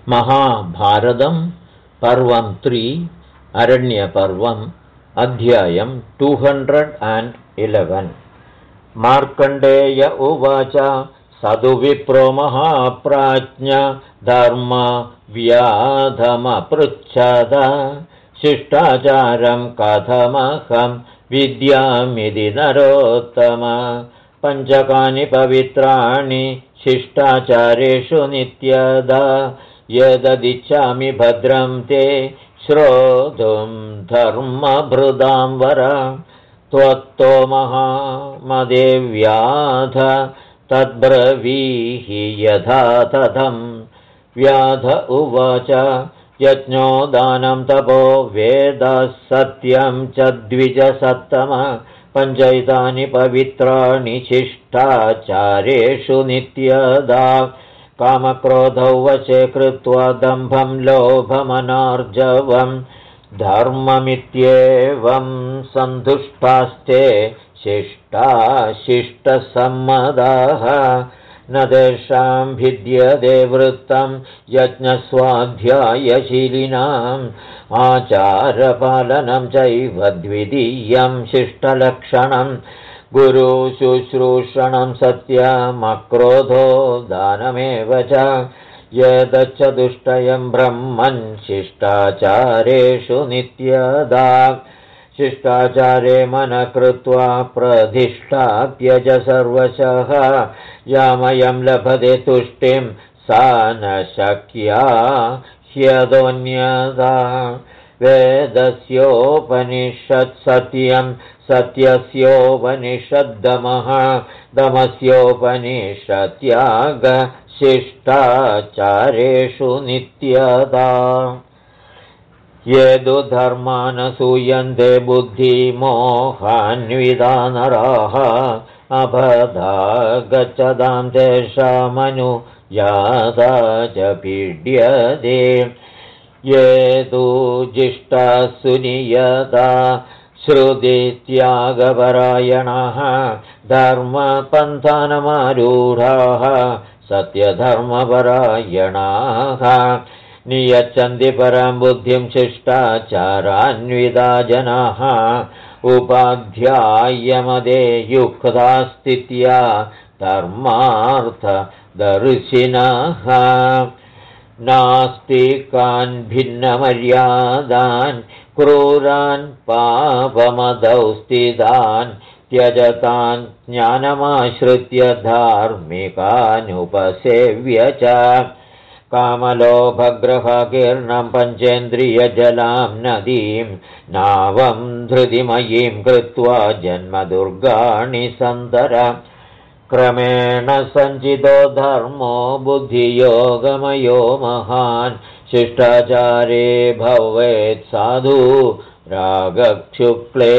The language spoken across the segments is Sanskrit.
महाभारतं पर्वं 3 अरण्यपर्वम् अध्यायं 211 मार्कण्डेय उवाच सदु विप्रो महाप्राज्ञ धर्म व्याधमपृच्छद शिष्टाचारं कथमहं विद्यामिति नरोत्तम पञ्चकानि पवित्राणि शिष्टाचारेषु नित्यदा यददिच्छामि भद्रं ते श्रोतुं धर्मभृदां वर त्वत्तो महामदेव्याध तद्ब्रवीहि यथा तथं व्याध उवाच यज्ञो दानं तपो वेदः सत्यं च द्विजसत्तम पञ्चैतानि पवित्राणि शिष्टाचारेषु नित्यदा कामक्रोधौ वशे कृत्वा दम्भं लोभमनार्जवं धर्ममित्येवं सन्तुष्टास्ते शिष्टाशिष्टसम्मदाः न तेषां भिद्यते वृत्तं यज्ञस्वाध्यायशीलिनाम् आचारपालनं चैव द्वितीयं शिष्टलक्षणं गुरुशुश्रूषणं सत्यमक्रोधो दानमेव च यदच्चतुष्टयं ब्रह्मन् शिष्टाचारेषु नित्यदा शिष्टाचारे मनः कृत्वा प्रधिष्ठाप्यज सर्वशः यामयं लभते तुष्टिं सा न शक्या ह्यदोन्यदा वेदस्योपनिषत्सत्यं सत्यस्योपनिषद्दमः दमस्योपनिषत्याग शिष्टाचारेषु नित्यदा येदु धर्मानसूयन्ते बुद्धिमोहान्विता नराः अबधा गच्छतां तेषामनुयाता च पीड्यते येदु जिष्टा सुनियता श्रुतित्यागपरायणाः धर्मपन्थानमारूढाः सत्यधर्मपरायणाः नियच्छन्ति परां बुद्धिं शिष्टाचारान्विता जनाः उपाध्यायमदे युक्ता स्थित्या धर्मार्थदर्शिनः नास्तिकान् भिन्नमर्यादान् क्रूरान् पापमदौ स्थितान् त्यजतान् ज्ञानमाश्रित्य धार्मिकानुपसेव्य च कामलोभग्रहकीर्णं पञ्चेन्द्रियजलां नदीं नावं धृतिमयीं कृत्वा जन्मदुर्गाणि सन्दर क्रमेण सञ्चितो धर्मो बुद्धियोगमयो महान् शिष्टाचारे भवेत् साधु रागक्षुक्ले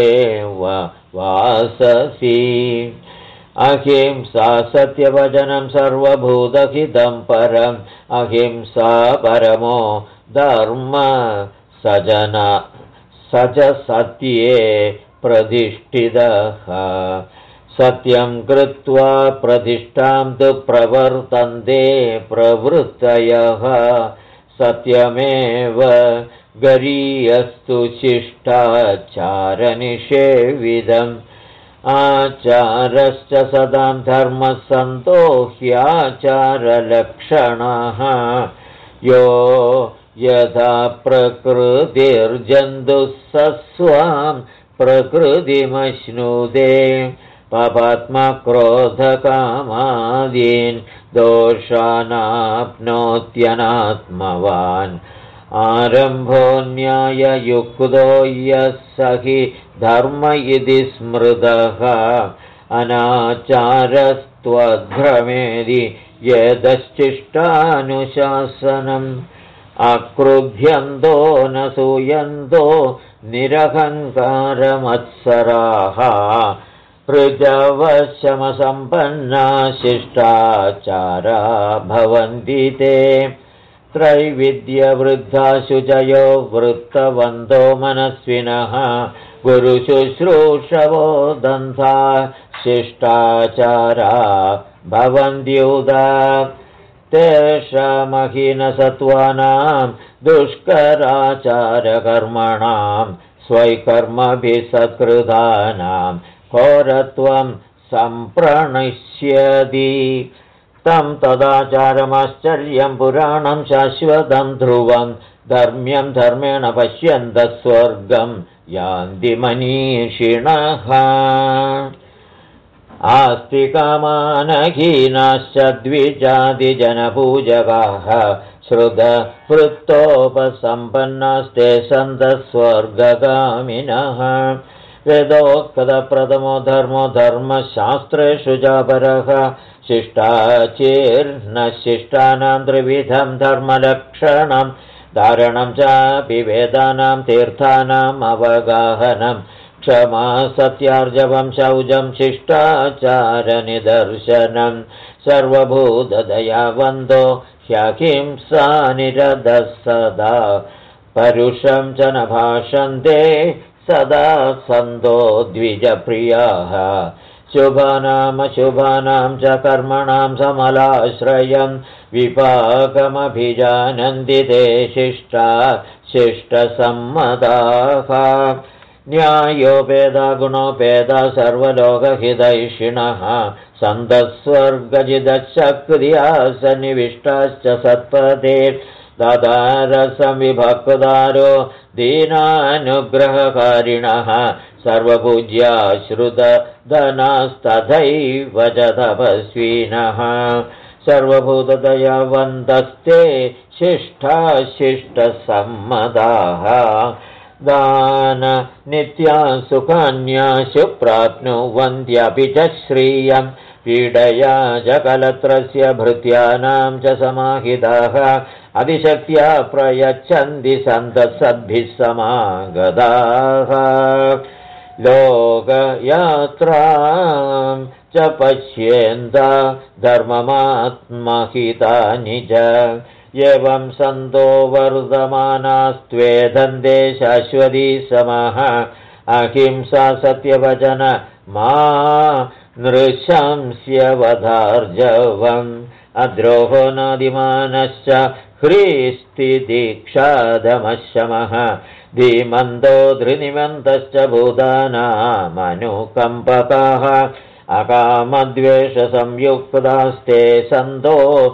वाससि अहिंसा सत्यवचनं सर्वभूतहितं परम् अहिंसा परमो धर्म स च सत्ये प्रतिष्ठितः सत्यं कृत्वा प्रतिष्ठां तु प्रवर्तन्ते प्रवृत्तयः सत्यमेव गरीयस्तु शिष्टाचारनिषेविदम् आचारश्च सदां धर्मः सन्तो ह्याचारलक्षणः यो यथा प्रकृतिर्जन्तुः स स्वां प्रकृतिमश्नुते पापात्मक्रोधकामादीन् दोषानाप्नोत्यनात्मवान् आरम्भो न्याययुक्तो यः स हि धर्म इति स्मृतः अनाचारस्त्वद्भ्रमेदि यदश्चिष्टानुशासनम् अक्रुध्यन्तो न सूयन्तो निरहङ्कारमत्सराः ऋजवशमसम्पन्ना शिष्टाचारा भवन्ति ते त्रैविद्यवृद्धा शुचयो वृत्तवन्तो मनस्विनः गुरुशुश्रूषवो दन्ता शिष्टाचारा भवन्त्युदा तेषामहीनसत्त्वानां दुष्कराचारकर्मणां स्वैकर्मभिः सत्कृतानां घोरत्वं सम्प्रणश्यति तं तदाचारमाश्चर्यं पुराणं शाश्वतं ध्रुवं धर्म्यं धर्मेण पश्यन्तः स्वर्गं यान्ति मनीषिणः आस्तिकमानहीनाश्च द्विजातिजनपूजकाः श्रुतवृत्तोपसम्पन्नास्ते सन्तः स्वर्गगामिनः वेदोक्तप्रथमो धर्मो धर्मशास्त्रेषु चापरः शिष्टाचिर्नशिष्टानां त्रिविधं धर्मलक्षणं धारणं चापि वेदानां तीर्थानाम् अवगाहनं क्षमा सत्यार्जवं शौचं शिष्टाचारनिदर्शनं सर्वभूतदयावन्दो ह्यहिंसा निरतः सदा परुषं च न भाषन्ते सदा सन्तो द्विजप्रियाः शुभानामशुभानां च कर्मणां समलाश्रयं विपाकमभिजानन्ति ते शिष्टा शिष्टसम्मताः न्यायोपेदा गुणोपेदा सर्वलोकहितैषिणः सन्तः स्वर्गजिदशक्रिया सन्निविष्टाश्च सत्पदे दादारसंविभक्तारो दीनानुग्रहकारिणः सर्वपूज्या श्रुतधनास्तथैव च तपस्विनः सर्वभूतदयावन्तस्ते शिष्टा शिष्टसम्मताः दान नित्या सुखान्याशु प्राप्नुवन्त्यपि च श्रियं पीडया च कलत्रस्य भृत्यानां च समाहिताः अतिशक्त्या प्रयच्छन्ति सन्तः सद्भिः समागताः लोकयात्रां च पश्येन्ता धर्ममात्महितानि च एवं सन्तो वर्धमानास्त्वेधन्ते शाश्वती समः अहिंसा सत्यवचन मा नृशंस्यवधार्जवम् अद्रोहो नादिमानश्च ह्रीस्तिदीक्षादमशमः धीमन्तो धृनिमन्तश्च भूतानामनुकम्पकाः अकामद्वेषसंयुक्तास्ते सन्तो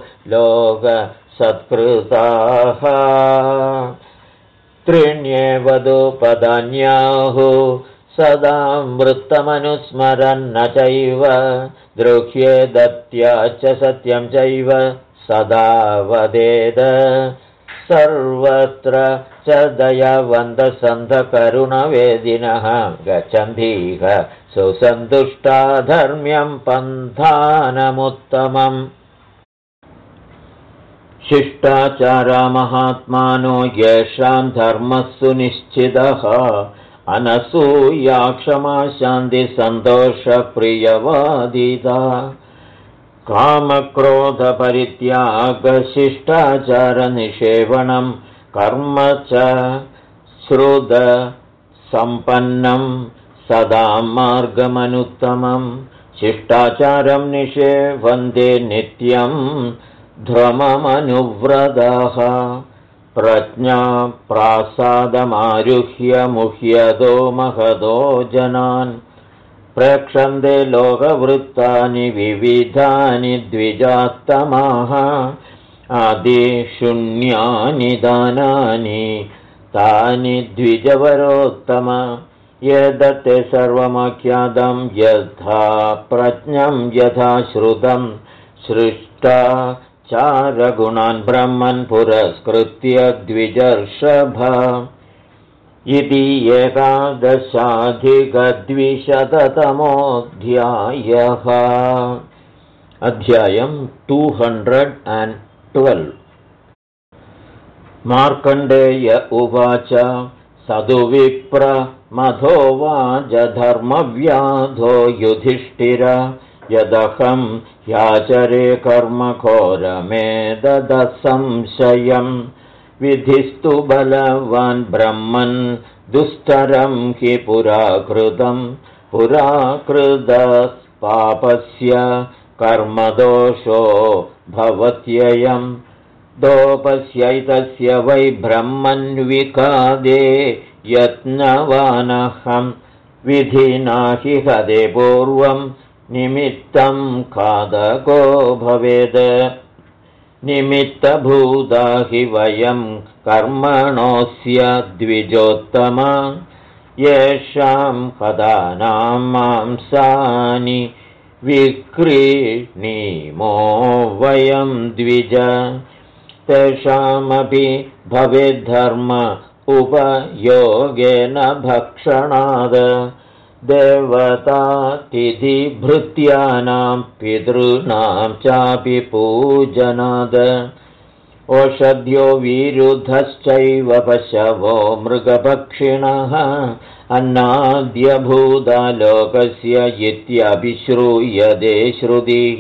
लोकसत्कृताः त्रीण्येवदुपदान्याहुः सदा वृत्तमनुस्मरन्न चैव द्रुह्ये दत्या च सत्यं चैव सदा वदेद सर्वत्र च दयावन्तः सन्तः करुणवेदिनः गच्छन्तीह सुसन्तुष्टा धर्म्यं पन्थानमुत्तमम् शिष्टाचारा महात्मानो येषां धर्मः सुनिश्चितः अनसूया क्षमा शान्तिः सन्तोषप्रियवादिता कामक्रोधपरित्यागशिष्टाचारनिषेवणं कर्म च श्रुतसम्पन्नं सदा मार्गमनुत्तमं शिष्टाचारं निषेवन्ते नित्यं ध्रुममनुव्रताः प्रज्ञा प्रासादमारुह्य मुह्यतो महतो जनान् प्रेक्षन्ते लोकवृत्तानि विविधानि द्विजात्तमाः आदिशून्यानि दानानि तानि द्विजवरोत्तम यदत्ते सर्वमाख्यातं यथा प्रज्ञं यथा श्रुतं सृष्टा चारगुणान् ब्रह्मन् पुरस्कृत्य द्विजर्षभ इति 11,200तमोऽध्यायः अध्यायं 212 मार्कण्डेय उवाच सदुविप्र मधोवाच धर्मव्याधो युधिष्ठिर यदहं ह्याचरे कर्मघोरमेतदसंशयं विधिस्तु बलवान् ब्रह्मन् दुस्तरं हि पुराकृतं पुराकृतः पापस्य कर्मदोषो भवत्ययम् दोपस्यैतस्य वै ब्रह्मन्विकादे यत्नवानहं विधिना हि हदे पूर्वं निमित्तं खादको भवेद् निमित्तभूता हि वयं कर्मणोऽस्य द्विजोत्तमा येषां हदानां मांसानि विक्रीणीमो वयं द्विज तेषामपि भवेद्धर्म उपयोगेन भक्षणाद् देवतातिथिभृत्यानां पितॄणां चापि पूजनाद् ओषध्यो विरुद्धश्चैव पशवो मृगपक्षिणः अन्नाद्यभूता लोकस्य इत्यभिश्रूयते श्रुतिः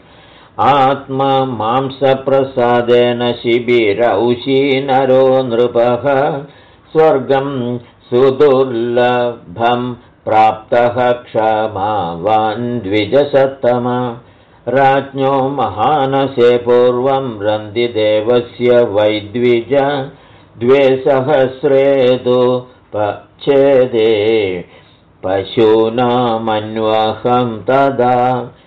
आत्ममांसप्रसादेन शिबिरौषी नरो नृपः स्वर्गं सुदुर्लभं प्राप्तः क्षमावान् द्विजसत्तम राज्ञो महानसे पूर्वं रन्दिदेवस्य वैद्विज 200 तु पच्छेदे पशूनामन्वहं तदा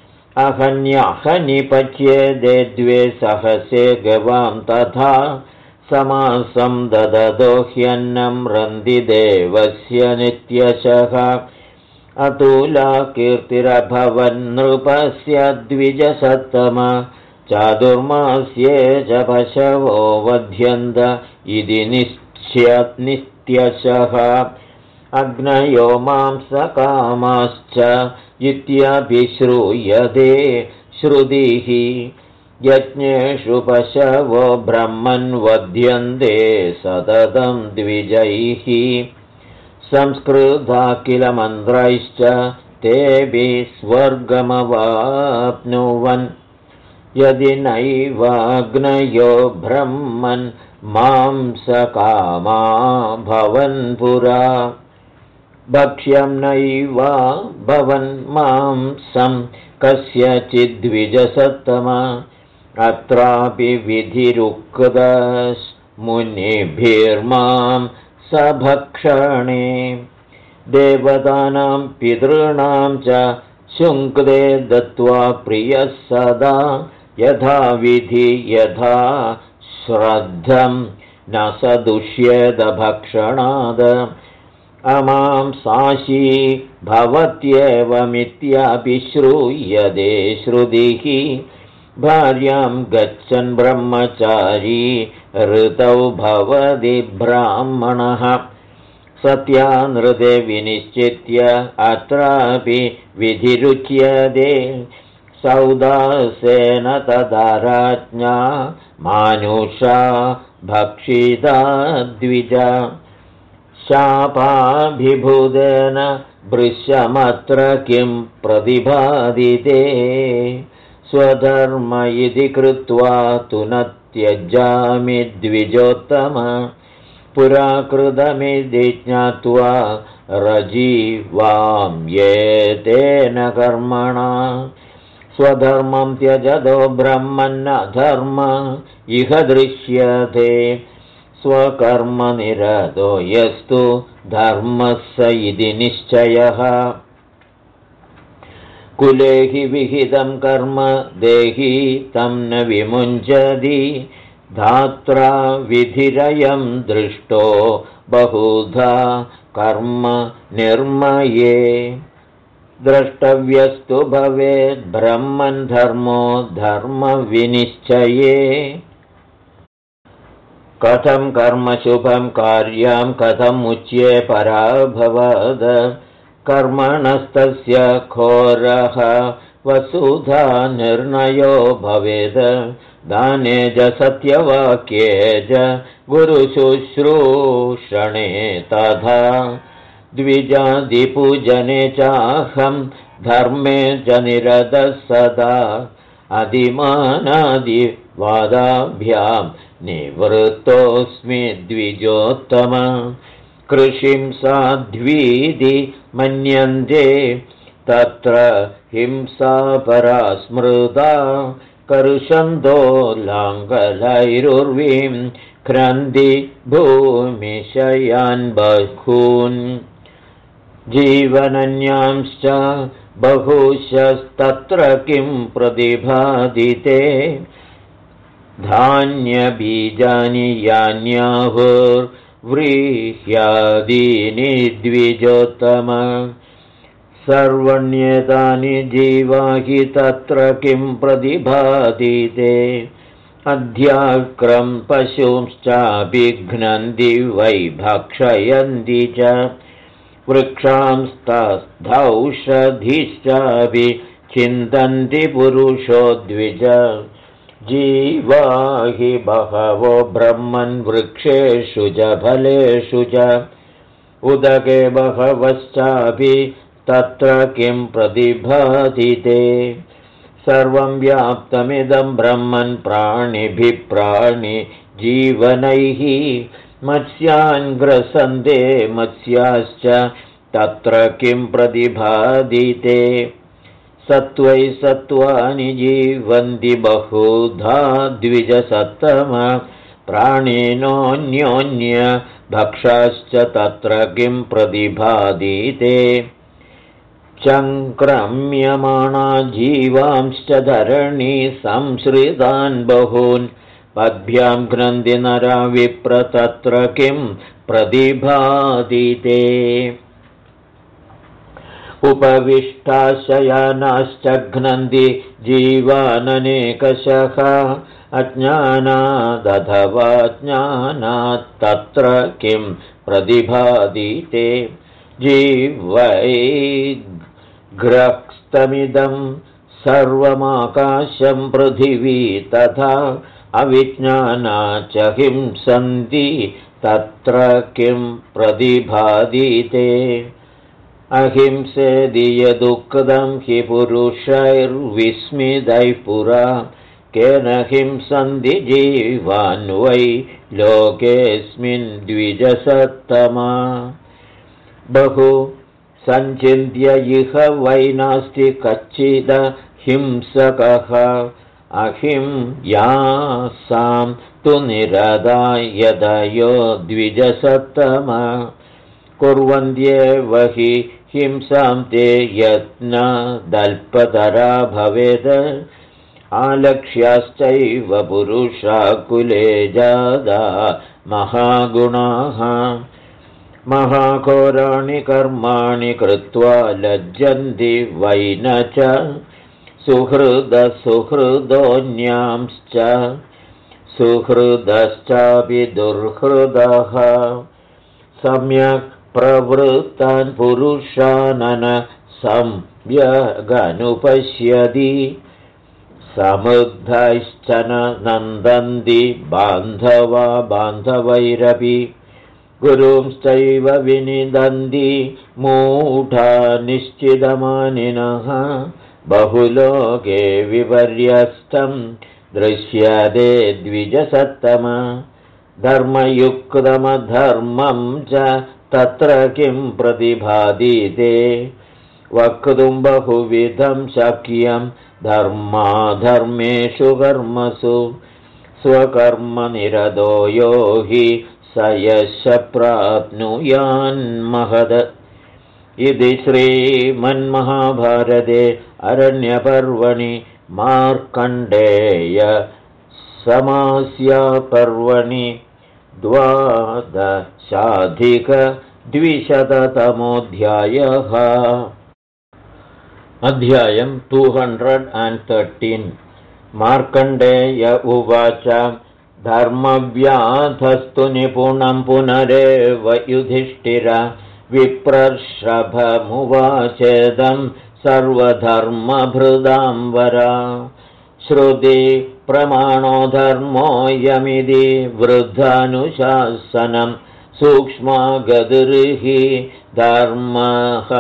अहन्यहनिपच्येदे 200 गवां तथा समासं ददतो ह्यन्नं रन्दिदेवस्य नित्यशः अतुला कीर्तिरभवन्नृपस्य द्विजसत्तम चातुर्मास्ये च पशवो वध्यन्त इति नित्यशः अग्नयो मांसकामाश्च इत्यभिश्रूयते श्रुतिः यज्ञेषु पशवो ब्रह्मन् वध्यन्ते सततं द्विजैः संस्कृता किल मन्त्रैश्च तेऽपि स्वर्गमवाप्नुवन् यदि नैवाग्नयो ब्रह्मन् मांसकामा भवन् पुरा भक्ष्यं नैवा भवन् मांसं कस्यचिद्विजसत्तम अत्रापि विधिरुक्तमुनिभिर्मां सभक्षणे देवतानां पितॄणां च शुङ्क्ते दत्त्वा प्रियः सदा यथा विधि यथा श्रद्धं न स दुष्येद भक्षणाद अमां साशी भवत्येवमित्यभिश्रूयते श्रुतिः भार्यां गच्छन् ब्रह्मचारी ऋतौ भवति ब्राह्मणः सत्यानृते विनिश्चित्य अत्रापि विधिरुच्यते सौदासेन तदा राज्ञा मानुषा भक्षिता द्विज शापाभिभूतेन भृशमत्र किं प्रतिभादिते स्वधर्म इति कृत्वा तु न त्यजामि द्विजोत्तम पुराकृतमिति ज्ञात्वा रजीवां येतेन कर्मणा स्वधर्मं त्यजतो ब्रह्मन्नधर्म इह दृश्यते स्वकर्मनिरतो यस्तु धर्मः स इति निश्चयः कुले हि विहितं कर्म देहि तं न विमुञ्चति धात्रा विधिरयं दृष्टो बहुधा कर्म निर्मये द्रष्टव्यस्तु भवेद् ब्रह्मन् धर्मो धर्मविनिश्चये कथं कर्म शुभं कार्यं कथमुच्ये पराभवद कर्मणस्तस्य घोरः वसुधा निर्णयो भवेद् दाने च सत्यवाक्ये च गुरुशुश्रूषणे तथा द्विजादिपूजने चाहं धर्मे च निरतः सदा अधिमानादिवादाभ्यां निवृत्तोऽस्मि द्विजोत्तम कृषिं साध्वीति मन्यन्ते तत्र हिंसा परा स्मृता कर्षन्तो लाङ्गलैरुर्वीं क्रन्ति भूमिशयान् बहून् जीवनन्यांश्च बहुशस्तत्र किं प्रतिभादिते धान्यबीजानि यान्याहुर्व्रीह्यादीनि द्विजोत्तम सर्वण्येतानि जीवाहि तत्र किं प्रतिभादिते अध्याक्रं पशुंश्चाभिघ्नन्ति वै भक्षयन्ति च वृक्षांस्तौषधीश्चापि चिन्तन्ति पुरुषो द्विज जीवा हि बहवो ब्रह्मन् वृक्षेषु च फलेषु च उदके बहवश्चापि तत्र किं प्रतिभादिते सर्वं व्याप्तमिदं ब्रह्मन् प्राणिभिः प्राणिजीवनैः मत्स्यान् ग्रसन्ते मत्स्याश्च तत्र किं प्रतिभादिते सत्त्वै सत्त्वानि जीवन्ति बहुधा द्विजसत्तम प्राणिनोऽन्योन्य भक्षाश्च तत्र किं प्रतिभादिते चङ्क्रम्यमाणा जीवांश्च धरणी संश्रितान् बहून् पद्भ्यां घ्नन्ति नरा विप्र तत्र किं प्रतिभादिते उपविष्टाशयानाश्च घ्नन्ति जीवाननेकशः अज्ञानादथवा ज्ञानात् तत्र किं प्रतिभादिते जीवैग्रस्तमिदं सर्वमाकाशं पृथिवी तथा अविज्ञानाच्च हिंसन्ति तत्र किं प्रतिभादिते अहिंसेदि यदुक्तं हि पुरुषैर्विस्मितैः पुरा केन हिंसन्ति जीवान् वै लोकेऽस्मिन् द्विजसत्तमा बहु सञ्चिन्त्य इह वै नास्ति कच्चिद हिंसकः अहिंसां तु निरदा यदयो द्विजसत्तमा कुर्वन्त्येव हि हिंसां ते यत्नदल्पतरा भवेत् आलक्ष्याश्चैव पुरुषा कुले जादा महागुणाः महाघोराणि कर्माणि कृत्वा लज्जन्ति वै न च सुहृदसुहृदोऽन्यांश्च सुहृदश्चापि दुर्हृदः सम्यक् प्रवृत्तान् पुरुषानन सम्यगनुपश्यति समृद्धैश्च न नन्दन्ति बान्धवा बान्धवैरपि गुरुंश्चैव विनिदन्ति मूढा निश्चितमानिनः बहुलोके विपर्यस्तं दृश्यते द्विजसत्तम धर्मयुक्तमधर्मं च तत्र किं प्रतिभादिते वक्तुं बहुविधं शक्यं धर्माधर्मेषु कर्मसु स्वकर्मनिरतो यो हि स यश प्राप्नुयान्महद इति श्रीमन्महाभारते अरण्यपर्वणि मार्कण्डेय समास्यापर्वणि 12,200तमोऽध्यायः अध्यायं 213 मार्कण्डेय उवाच धर्मव्याधस्तु निपुणं पुनरेव युधिष्ठिर विप्रर्षभमुवाचेदं सर्वधर्मभृदाम्बरा श्रुति प्रमाणो धर्मोऽयमिति वृद्धानुशासनं सूक्ष्मागतिर्हि धर्मः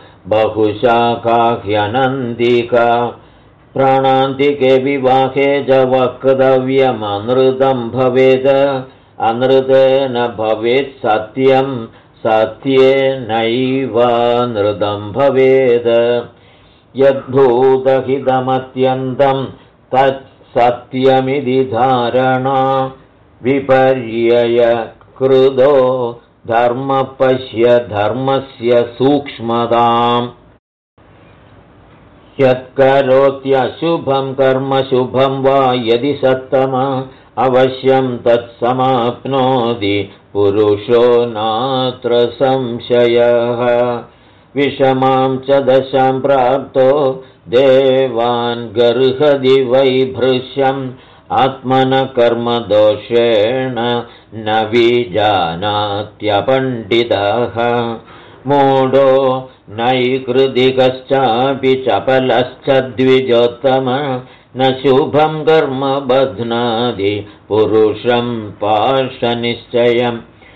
बहुशाखाह्यनन्दिका प्राणान्तिके विवाहे च वक्तव्यमनृतं भवेत् अनृतेन भवेत् सत्यं सत्येनैवानृतं भवेत् यद्भूतहितमत्यन्तं तत्सत्यमिति धारणा विपर्ययकृतो धर्मपश्य धर्मस्य सूक्ष्मताम् यत्करोत्यशुभं कर्म शुभं वा यदि सत्तम अवश्यं तत्समाप्नोति पुरुषो नात्र संशयः विषमां च दशां प्राप्तो देवान् गर्हति वै भृश्यम् आत्मनः कर्मदोषेण न विजानात्यपण्डितः मूढो नैकृतिकश्चापि चपलश्च द्विजोत्तम न शुभं कर्म बध्नाति पुरुषं पार्श्वनिश्चयम्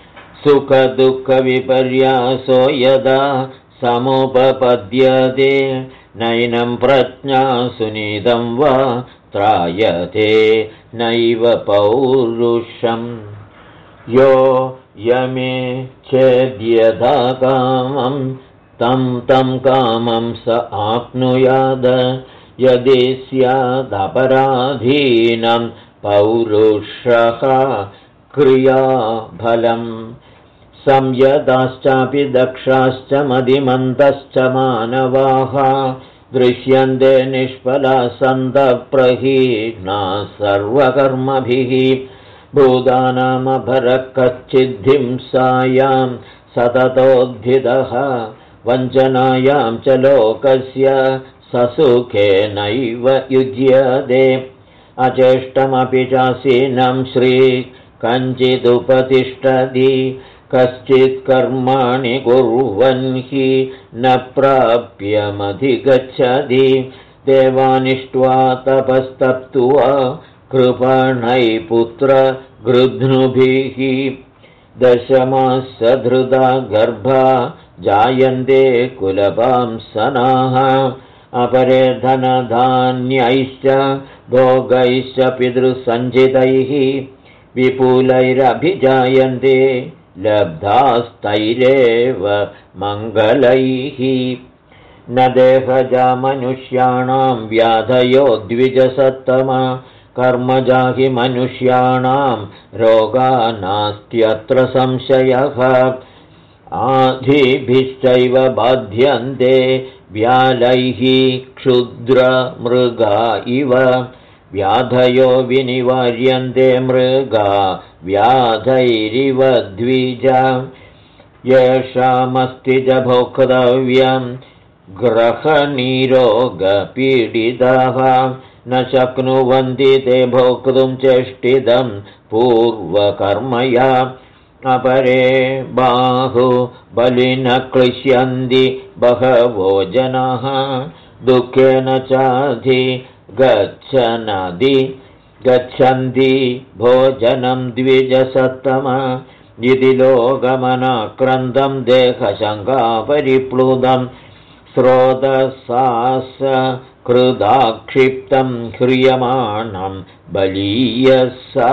सुखदुःखविपर्यासो यदा समुपपद्यते नैनं प्रज्ञा सुनीतं वा त्रायते नैव पौरुषम् यो यमे चेद्यथा कामं तं कामं स आप्नुयाद यदि स्यादपराधीनं पौरुषः क्रियाफलम् संयताश्चापि दक्षाश्च मदिमन्तश्च मानवाः दृश्यन्ते निष्फला सन्तप्रहीना सर्वकर्मभिः भूतानामभरः कच्चिद्धिंसायां सततोद्धितः वञ्चनायां च लोकस्य ससुखेनैव युज्यते अचेष्टमपि चासीनं श्रीकञ्चिदुपतिष्ठति कश्चित् कर्माणि कुर्वन् हि न प्राप्यमधिगच्छति देवानिष्ट्वा तपस्तप्त्वा कृपणै पुत्रगृध्नुभिः दशमासधृता गर्भा जायन्ते कुलपांसनाः अपरे धनधान्यैश्च भोगैश्च पितृसञ्चितैः विपुलैरभिजायन्ते लब्धास्तैरेव मङ्गलैः न देहजा मनुष्याणां व्याधयो द्विजसत्तमा कर्मजा हि मनुष्याणां रोगा नास्त्यत्र संशयः आधिभिश्चैव बाध्यन्ते व्यालैः क्षुद्रमृगा इव व्याधयो विनिवार्यन्ते मृगा व्याधैरिव द्विज येषामस्ति च भोक्तव्यं ग्रहनिरोगपीडिताः न शक्नुवन्ति ते भोक्तुं चेष्टितं पूर्वकर्मया अपरे बाहुबलिन क्लिश्यन्ति बहवो जनाः दुःखेन चाधि गच्छन्ति भोजनं द्विजसत्तम इति लोकमनाक्रन्दं देहशङ्कापरिप्लुतं स्रोतसास कृदाक्षिप्तं ह्रियमाणं बलीयसा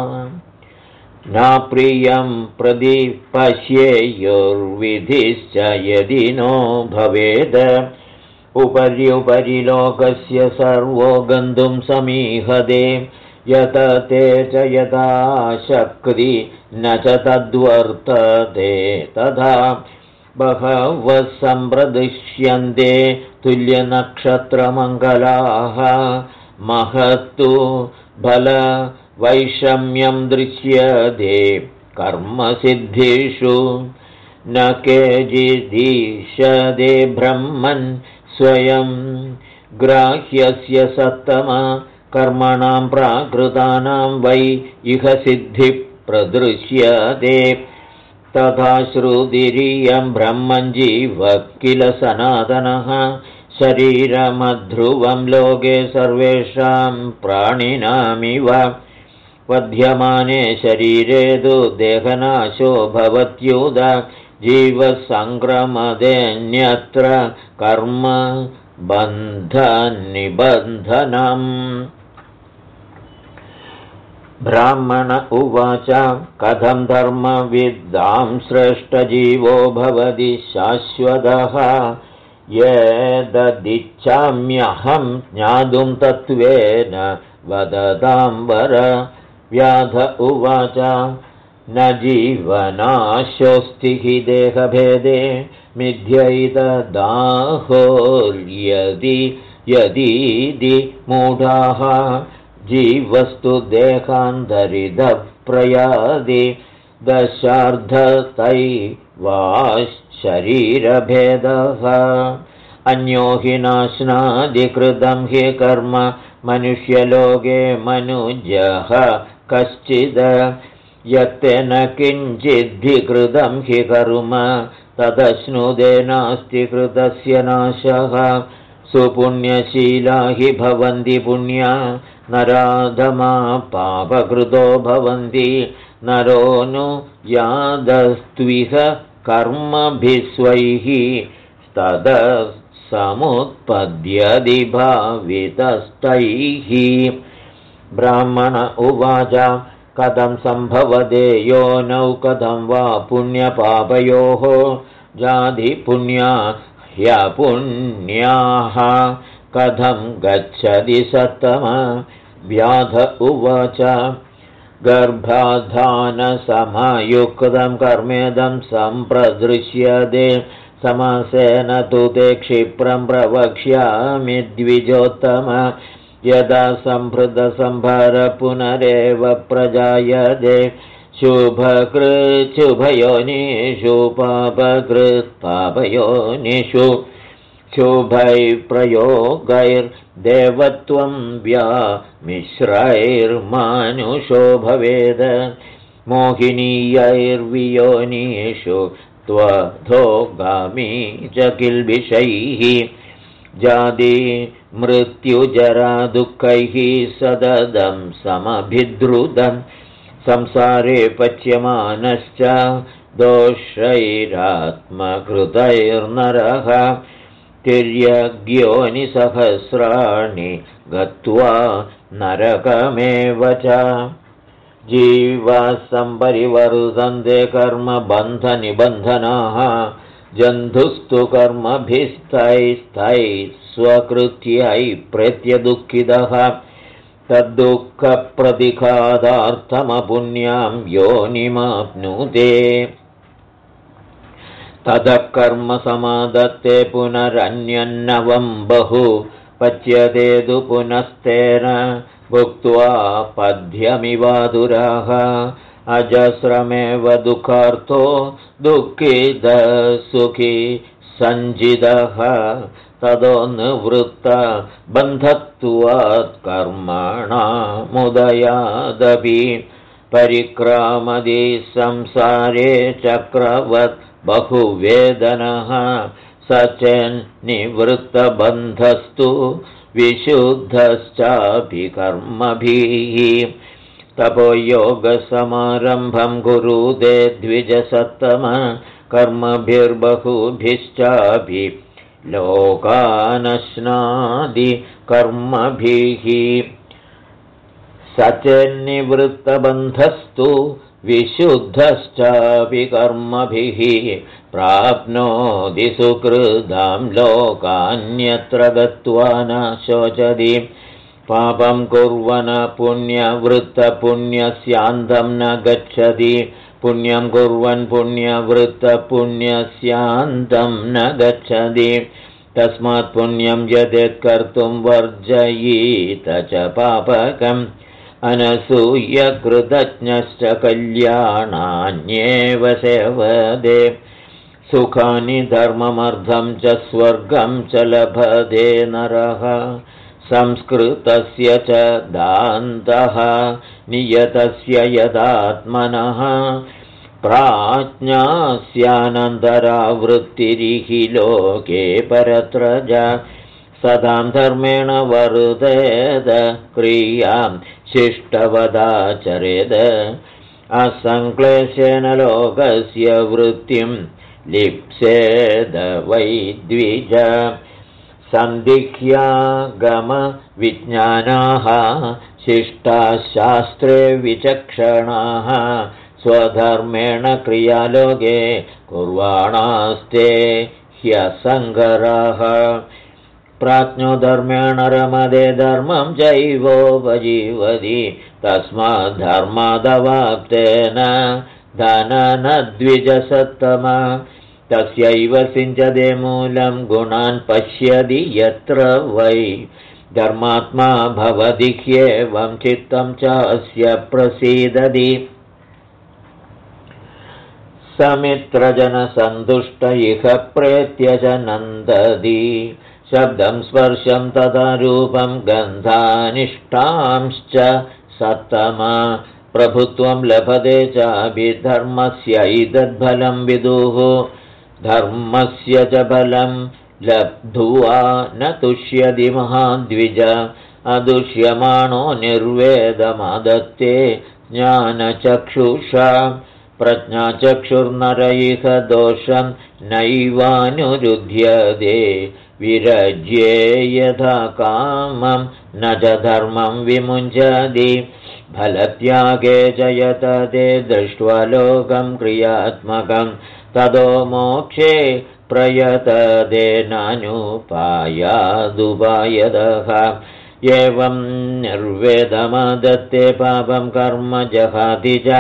नाप्रियं प्रति पश्येयुर्विधिश्च यदि नो भवेद उपरि लोकस्य सर्वो गन्तुं समीहते यत ते च यथा शक्ति न च तद्वर्तते तथा बहवः सम्प्रदिश्यन्ते तुल्यनक्षत्रमङ्गलाः महत्तु बलवैषम्यं दृश्यते कर्मसिद्धिषु न केचिदीशते ब्रह्मन् स्वयं ग्राह्यस्य सत्तम कर्मणां प्राकृतानां वै इह सिद्धिः प्रदृश्यते तथा श्रुतिरियं ब्रह्मं जीवः किल सनातनः शरीरमध्रुवं लोके सर्वेषां प्राणिनामिव वध्यमाने शरीरे तु देहनाशो भवत्युद जीवसङ्क्रमदेऽन्यत्र कर्म बन्धनिबन्धनम् ब्राह्मण उवाच कथं धर्मविद्दां श्रेष्ठजीवो भवति शाश्वतः येददिच्छाम्यहं ज्ञातुं तत्त्वेन वदतां वर। व्याध उवाच न जीवनाशोऽस्ति हि देहभेदे मिथ्यैतदाहोर्यदि यदीदि मूढाः जीवस्तु देहान्तरिधः प्रयादि दशार्धतैवा शरीरभेदः अन्यो हि नाश्नादिकृतं हि कर्म मनुष्यलोके मनुजः कश्चिद् यत्तेन किञ्चिद्धिकृतं हि कर्म तदश्नुते नास्ति कृतस्य नाशः सुपुण्यशीला हि भवन्ति पुण्या नराधमा पापकृतो भवन्ति नरो नु यादस्त्विह कर्मभिस्वैः ततः समुत्पद्यति भावितस्तैः। ब्राह्मण उवाच कथं सम्भवते योनौ कथं वा पुण्यपापयोः जातिपुण्या ह्यपुण्याः कथं गच्छति सत्तम। व्याध उवाच गर्भाधानसमयुक्तं कर्मेदं सम्प्रदृश्यते समासेन तु ते क्षिप्रं प्रवक्ष्यामि द्विजोत्तम। यदा सम्भृतसम्भार पुनरेव प्रजायते शुभकृच्छुभयोनिषु पापकृत्पापयोनिषु शुभैप्रयोगैर्देवत्वं व्यामिश्रैर्मानुषो भवेद मोहिनीयैर्वियोनिषु त्वधोगामी च किल्बिषैः जाति मृत्युजरा दुःखैः सददं समभिद्रुतं संसारे पच्यमानश्च दोषैरात्मकृतैर्नरः तिर्यग्योनिसहस्राणि गत्वा नरकमेव च जीवसम्परिवर्तन्ते कर्मबन्धनिबन्धनाः जन्तुस्तु कर्मभिस्तैस्तैः स्वकृत्यैः प्रेत्यदुःखितः तद्दुःखप्रतिघातार्थमपुण्यां योनिमाप्नुते ततः कर्मसमादत्ते पुनरन्यन्नवं बहु पच्यते तु पुनस्तेन भुक्त्वा पद्यमिवादुराः अजस्रमेव दुःखार्तो दुःखितः सुखी सञ्जितः ततो निवृत्तबन्धत्वात् कर्मणामुदयादपि परिक्रामति संसारे चक्रवत् बहुवेदनः स चेन्निवृत्तबन्धस्तु विशुद्धश्चापि कर्मभिः तपोयोगसमारम्भं कुरुते द्विजसत्तम कर्मभिर्बहुभिश्चापि लोकानश्नादि कर्मभिः स चेन्निवृत्तबन्धस्तु विशुद्धश्चापि कर्मभिः प्राप्नोति सुकृतां लोकान्यत्र गत्वा न शोचति पापं कुर्वन् पुण्यवृत्तपुण्यस्यान्तं न गच्छति पुण्यं कुर्वन् पुण्यवृत्तपुण्यस्यान्तं न गच्छति तस्मात् पुण्यं यदेत्कर्तुं वर्जयीत च पापकम् अनसूयकृतज्ञश्च कल्याणान्येव सेवते सुखानि धर्ममर्थं च स्वर्गं च लभते नरः संस्कृतस्य च दान्तः नियतस्य यदात्मनः प्राज्ञास्यानन्तरावृत्तिरिहि लोके परत्र च सदां धर्मेण वर्तेत क्रियां शिष्टवदाचरेद असङ्क्लेशेन लोकस्य वृत्तिं लिप्सेद वै द्विज सन्दिह्यागमविज्ञानाः शिष्टाः शास्त्रे विचक्षणाः स्वधर्मेण क्रियालोके कुर्वाणास्ते ह्यसङ्गराः प्राज्ञो धर्मेण रमते धर्मं चैवोपजीवति तस्माद्धर्मादवाप्तेन धननद्विजसत्तम तस्यैव सिञ्चते मूलं गुणान् पश्यति यत्र वै धर्मात्मा भवति ह्येवं चित्तं चास्य प्रसीदति समित्रजनसन्तुष्ट इह प्रेत्य च नन्दति शब्दं स्पर्शं तथा रूपं गन्धानिष्टांश्च सत्तम प्रभुत्वं लभते चाभिधर्मस्यैतद्फलं विदुः धर्मस्य च फलं लब्ध्वा न तुष्यति महाद्विज अदुष्यमाणो निर्वेदमादत्ते ज्ञानचक्षुषा प्रज्ञाचक्षुर्नरैः दोषं नैवानुरुध्यते विरज्ये यथा कामं न च धर्मं विमुञ्चति फलत्यागे च यतते दृष्ट्वा लोकं क्रियात्मकं ततो मोक्षे प्रयतते नानुपायादुपायदः एवं निर्वेदमादत्ते पापं कर्म जहाति च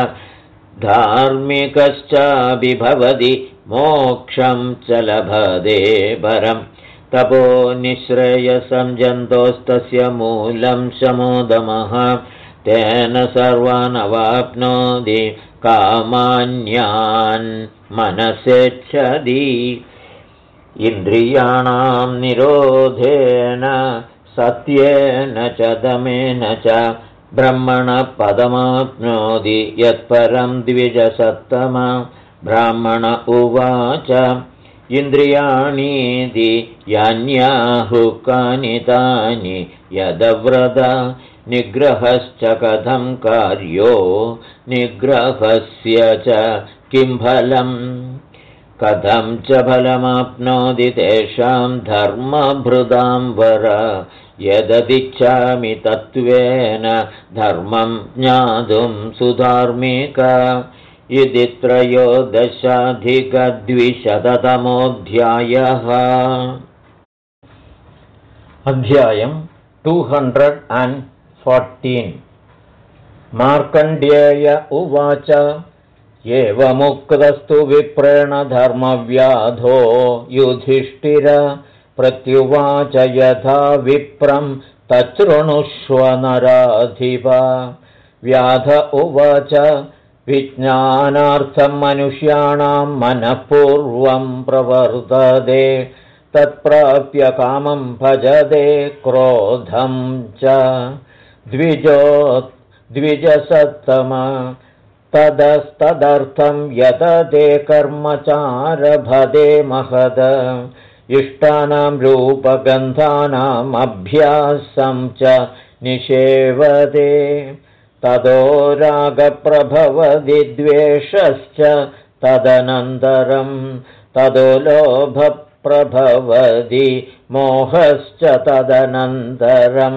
धार्मिकश्चाभिभवति मोक्षं च लभते परं तपो निःश्रेयसं जन्तोस्तस्य मूलं शमोदमः तेन सर्वान् अवाप्नोति कामान्यान् मनसेच्छति इन्द्रियाणां निरोधेन सत्येन च दमेन च ब्रह्मणपदमाप्नोति यत्परं द्विजसत्तम ब्राह्मण उवाच इन्द्रियाणीति यान्याहुकानि तानि यदव्रत निग्रहश्च कथं कार्यो निग्रहस्य च किं फलम् कथं च फलमाप्नोति तेषां धर्मभृदां वर यददिच्छामि तत्त्वेन धर्मं ज्ञातुं सुधार्मिक इति 13-200तमोऽध्यायः अध्यायं 214 मार्कण्डेय उवाच एवमुक्तस्तु विप्रेण धर्मव्याधो युधिष्ठिर प्रत्युवाच यथा विप्रं तच्छृणुष्व नराधिप व्याध उवाच विज्ञानार्थं मनुष्याणां मनःपूर्वं प्रवर्तते तत्प्राप्य कामं भजते क्रोधं च द्विजसत्तम तदस्तदर्थं यतते कर्मचारभदे महद इष्टानां रूपगन्धानाम् अभ्यासं च निषेवते ततो रागप्रभवति द्वेषश्च तदनन्तरं ततो लोभप्रभवति मोहश्च तदनन्तरं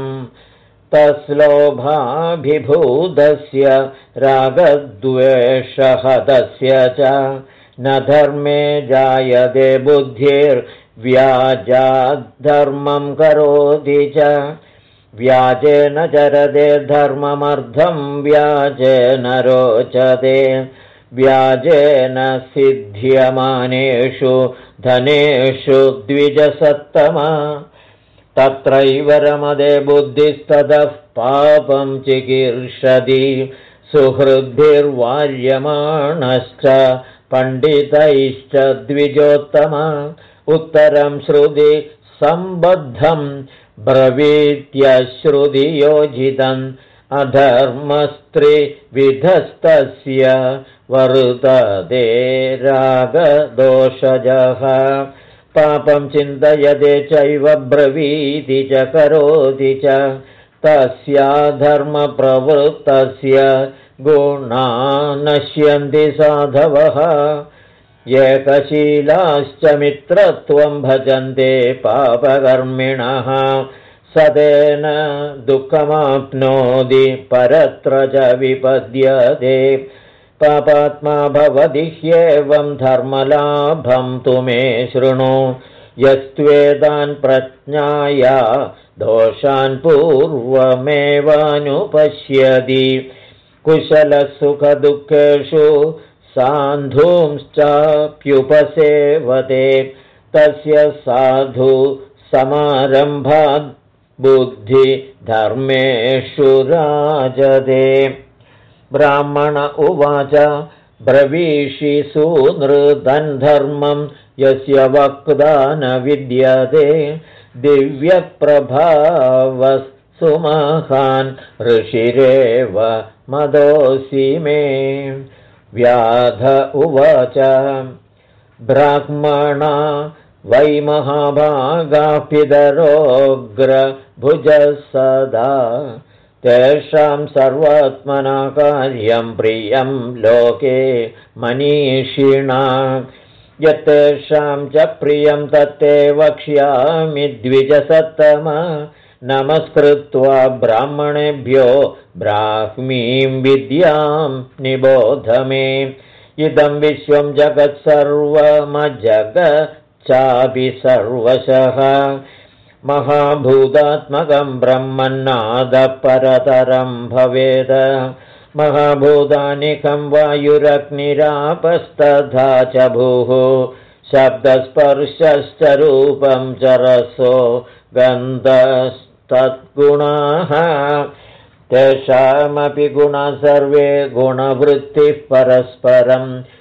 तस्लोभाभिभूतस्य रागद्वेषहतस्य च न धर्मे जायते बुद्धिर्व्याजाद्धर्मं करोति च व्याजेन चरते धर्ममर्थं व्याजेन रोचते व्याजेन सिद्ध्यमानेषु धनेषु द्विजसत्तम तत्रैव रमते बुद्धिस्ततः पापं चिकीर्षति सुहृद्भिर्वार्यमाणश्च पण्डितैश्च द्विजोत्तम उत्तरं श्रुति सम्बद्धं ब्रवीत्यश्रुतियोजितम् अधर्मस्त्रिविधस्तस्य वर्तते रागदोषजः पापं चिन्तयते चैव ब्रवीति च करोति च तस्याधर्मप्रवृत्तस्य गुणा नश्यन्ति साधवः एकशीलाश्च मित्रत्वं भजन्ते पापकर्मिणः सदेन दुःखमाप्नोति परत्र च विपद्यते पापात्मा भवति ह्येवं धर्मलाभं तु मे शृणु यस्त्वेदान् प्रज्ञाया दोषान् पूर्वमेवानुपश्यति कुशलसुखदुःखेषु सान्धूंश्चाप्युपसेवते तस्य साधु समारम्भाद् बुद्धिधर्मेषु राजते ब्राह्मण उवाच ब्रवीषि सूनृदन् धर्मं यस्य वक्ता न विद्यते दिव्यप्रभावसुमहान् ऋषिरेव मदोऽसि मे व्याध उवाच ब्राह्मणा वै महाभागाः पितरोग्रभुजः सदा तेषां सर्वात्मना कार्यं प्रियं लोके मनीषिणा यत्तेषां च प्रियं तत्ते वक्ष्यामि द्विजसत्तम नमस्कृत्वा ब्राह्मणेभ्यो ब्राह्मीं विद्यां निबोध मे इदं विश्वं जगत्सर्वमजगच्चापि सर्वशः महाभूतात्मकं ब्रह्मन्नादपरतरं भवेद महाभूतानिकं वायुरग्निरापस्तथा च भूः शब्दस्पर्शश्च रूपं च रसो गन्धस्तद्गुणाः तेषामपि गुणाः सर्वे गुणवृत्तिः परस्परं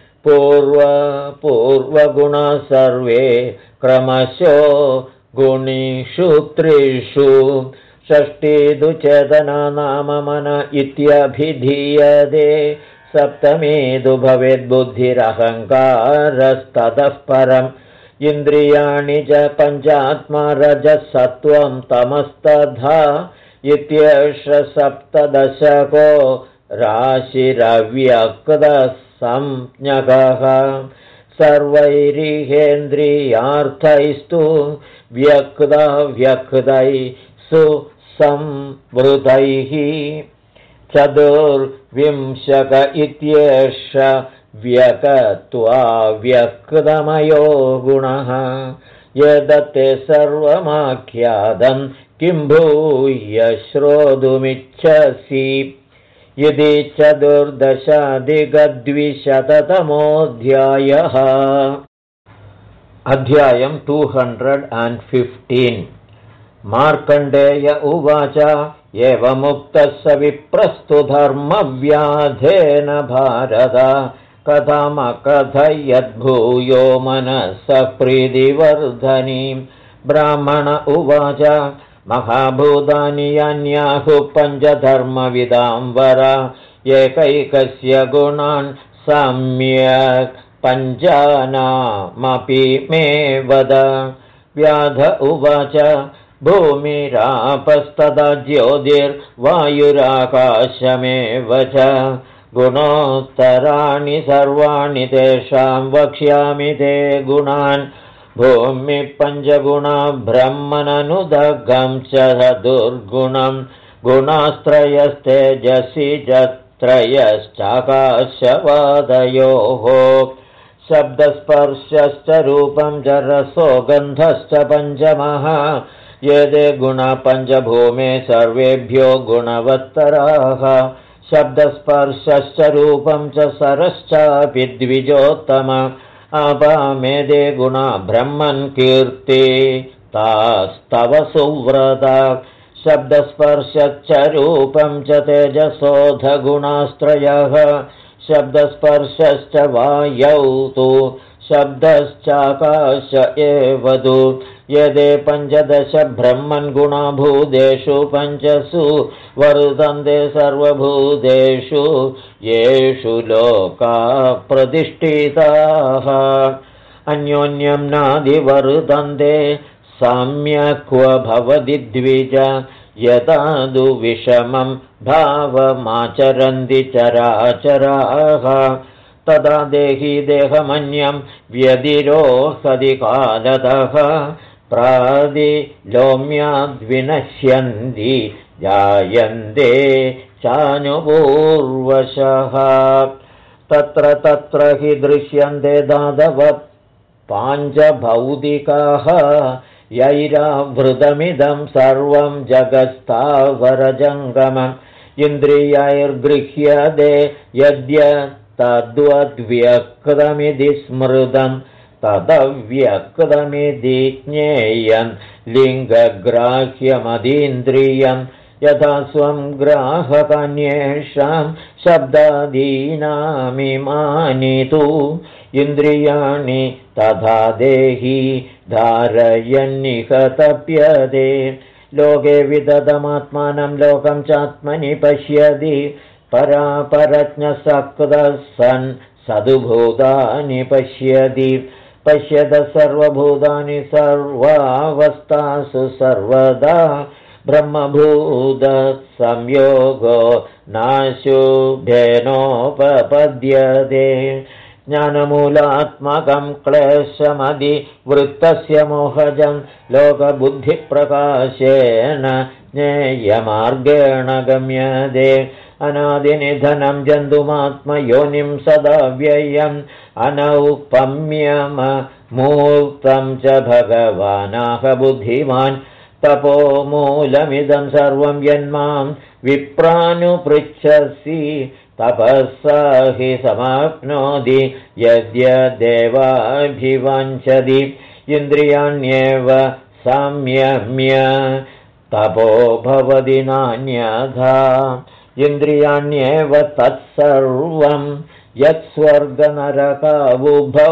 पूर्वगुणाः सर्वे क्रमशो गुणिषु त्रिषु षष्टिदु चेतना नाम मन इत्यभिधीयते सप्तमीदु भवेद्बुद्धिरहङ्कारस्ततः परम् इन्द्रियाणि च पञ्चात्मा रजः सत्त्वं तमस्तथा इत्येष सप्तदशको राशिरव्यक्तः संज्ञकः सर्वैरिहेन्द्रियार्थैस्तु व्यक्तैः सुसंवृतैः चतुर्विंशक इत्येष व्यक्त्वा व्यक्तमयो गुणः यदते सर्वमाख्यातं किं भूय श्रोतुमिच्छसि यदि चतुर्दशाधिकद्विशततमोऽध्यायः अध्यायं 215 मार्कण्डेय उवाच एवमुक्तः स विप्रस्तु धर्मव्याधेन भारत कथमकथयद्भूयो मनसः प्रीतिवर्धनीं ब्राह्मण उवाच महाभूतानि यान्याहुः पञ्चधर्मविदां वर एकैकस्य गुणान् सम्यक् पञ्चानामपि मे वद व्याध उवाच भूमिरापस्तदा ज्योतिर्वायुराकाशमेव च गुणोत्तराणि सर्वाणि तेषां वक्ष्यामि ते गुणान् भूमि पञ्चगुणा ब्रह्मणनुदगं च दुर्गुणं गुणास्त्रयस्तेजसि च त्रयश्चाकाशवादयोः शब्दस्पर्शश्च रूपं च रसो गन्धश्च पञ्चमः एते गुणा पञ्चभूमे सर्वेभ्यो गुणवत्तराः शब्दस्पर्शश्च रूपं च सरश्चापि द्विजोत्तम आपामेदे गुणा ब्रह्मन् कीर्ति तास्तव सुव्रता शब्दस्पर्शश्च रूपं च तेजसोऽध गुणास्त्रयः शब्दस्पर्शश्च वायौ तु शब्दश्चाकाश एव तु यदे पञ्चदश ब्रह्मन् गुणा भूतेषु पञ्चसु वर्तन्ते सर्वभूतेषु येषु लोकाः प्रतिष्ठिताः अन्योन्यं नादिवर्तन्ते साम्यक्व भवति द्विज यदा तु विषमं भावमाचरन्ति चराचराः तदा देहि देहमन्यं व्यतिरोहति कालतः प्रादिलोम्याद्विनश्यन्ति जायन्ते चानुपूर्वशः तत्र तत्र हि दृश्यन्ते धातव पाञ्चभौतिकाः यैरावृतमिदं सर्वं जगत्स्थावरजङ्गमम् इन्द्रियैर्गृह्यते यद्य तद्वद्व्यक्तमिति स्मृतं तदव्यक्तमिति ज्ञेयं लिङ्गग्राह्यमतीन्द्रियं यथा स्वं ग्राहकान्येषां शब्दादीनामिमानि तु इन्द्रियाणि तथा देहि धारयन्निह तप्यते लोके विदधमात्मानं लोकं चात्मनि पश्यति परापरज्ञसक्तः सन् सदुभूतानि पश्यति पश्यत सर्वभूतानि सर्वावस्थासु सर्वदा ब्रह्मभूतसंयोगो नाशुभेनोपपद्यते ज्ञानमूलात्मकं क्लेशमधिवृत्तस्य मोहजं लोकबुद्धिप्रकाशेन ज्ञेयमार्गेण गम्यते अनादिनिधनं जन्तुमात्मयोनिं सदा व्ययम् अनौपम्यममूर्तं च भगवानाह बुद्धिमान् तपोमूलमिदं सर्वं यन्मां विप्रानुपृच्छसि तपःसा हि समाप्नोति यद्यदेवाभिवञ्चति इन्द्रियाण्येव संयम्य तपो भवति नान्यथा इन्द्रियाण्येव तत्सर्वं यत्स्वर्गनरकावुभौ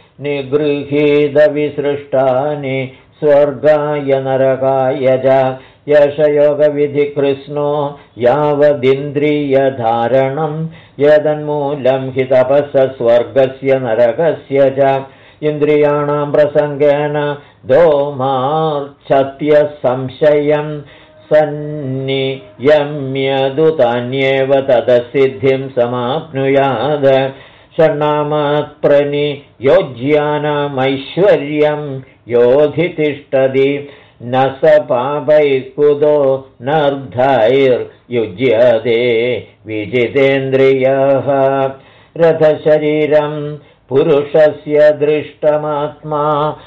निगृहीतविसृष्टानि स्वर्गाय नरकाय च यशयोगविधिकृष्णो यावदिन्द्रियधारणं यदन्मूलं हि तपः स्वर्गस्य नरकस्य च इन्द्रियाणां प्रसङ्गेन दोमार्च्छत्य संशयं सन्नियम्यदुतान्येव तदसिद्धिं समाप्नुयात् षण्णामात्प्रनियोज्यानामैश्वर्यं योधितिष्ठति न स पापैकुतो नर्धैर्युज्यते विजितेन्द्रियः रथशरीरं पुरुषस्य दृष्टमात्मा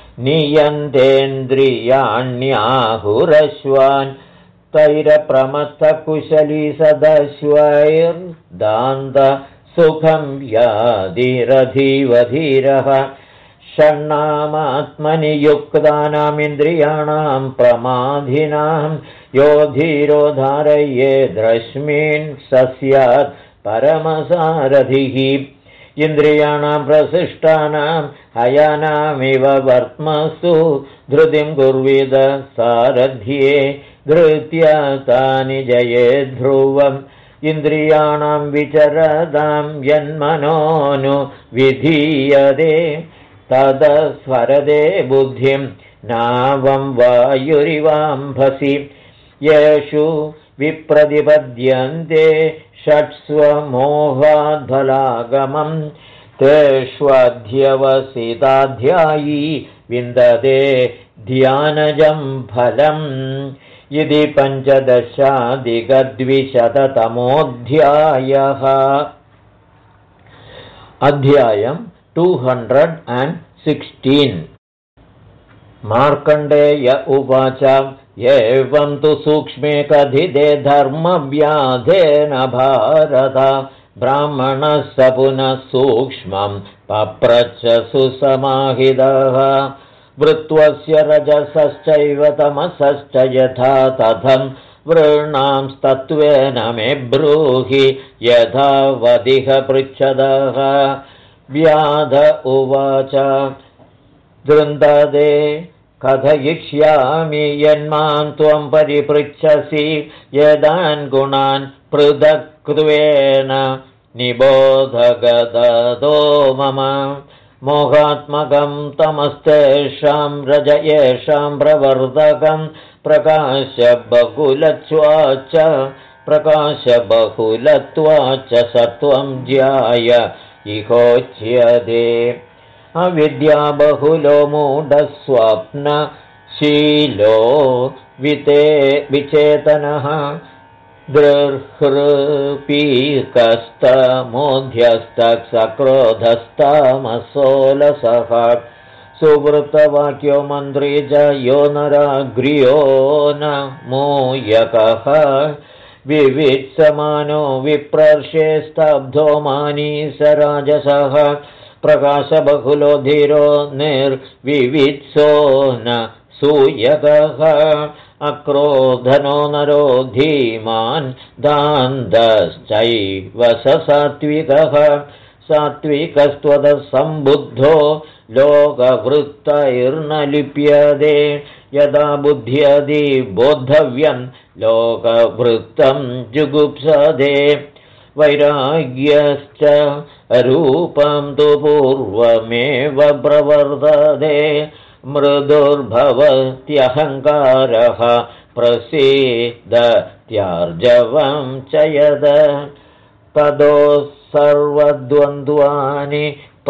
नियन्तेन्द्रियाण्याहुरश्वान् तैरप्रमत्तकुशली सदश्वैर्दान्त सुखं यादिरधीवधीरः षण्णामात्मनि युक्तानामिन्द्रियाणां प्रमाधिनां यो धीरो धारयेद्रश्मीन् स स्यात् परमसारथिः इन्द्रियाणां प्रशिष्टानां हयानामिव वर्त्मसु धृतिं कुर्वीद सारथ्ये धृत्या तानि जयेद्ध्रुवम् इन्द्रियाणां विचरतां यन्मनोनु विधीयते तदस्वरदे बुद्धिं नावं वायुरिवाम्भसि येषु विप्रतिपद्यन्ते षट्स्वमोहाद्फलागमं तेष्वध्यवसिताध्यायी विन्दते ध्यानजं फलम् इति 15,200तमोऽध्यायः अध्यायं 216 मार्कण्डेय उवाच एवं तु सूक्ष्मे कथिते धर्मव्याधेन भारत ब्राह्मणः स पुनः सूक्ष्मं पप्रच्छ सुसमाहितः वृत्वस्य रजसश्चैव तमसश्च यथा तथं वृणांस्तत्त्वेन मे ब्रूहि यथा वदिह पृच्छदः व्याध उवाच दृन्ददे कथयिष्यामि यन्मां त्वं परिपृच्छसि यदान् गुणान् पृथक्त्वेन निबोधगदतो मम मोहात्मकं तमस्तेषां रज येषां प्रवर्तकं प्रकाशबहुलत्वाच्च सत्वं ज्याय इहोच्यते अविद्या बहुलो मूढस्वप्नशीलो विचेतनः दृह्रपीकस्तमोध्यस्तक्रोधस्तमसोलसः सुवृतवाक्यो मन्त्री च यो नराग्र्यो न मूयकः विवित्समानो विप्रर्षे स्तब्धो मानी स राजसः प्रकाशबहुलो धीरो निर्विवित्सो न सूयकः अक्रोधनो नरो धीमान् दान्दश्चैव स सात्विकः सात्विकस्त्वतः सम्बुद्धो लोकवृत्तैर्न लिप्यते यदा बुद्ध्यदि बोद्धव्यं लोकवृत्तं जुगुप्सते वैराग्यश्च रूपं तु पूर्वमेव प्रवर्तते मृदुर्भवत्यहङ्कारः प्रसीदत्यार्जवं च यद तदो सर्वद्वन्द्वानि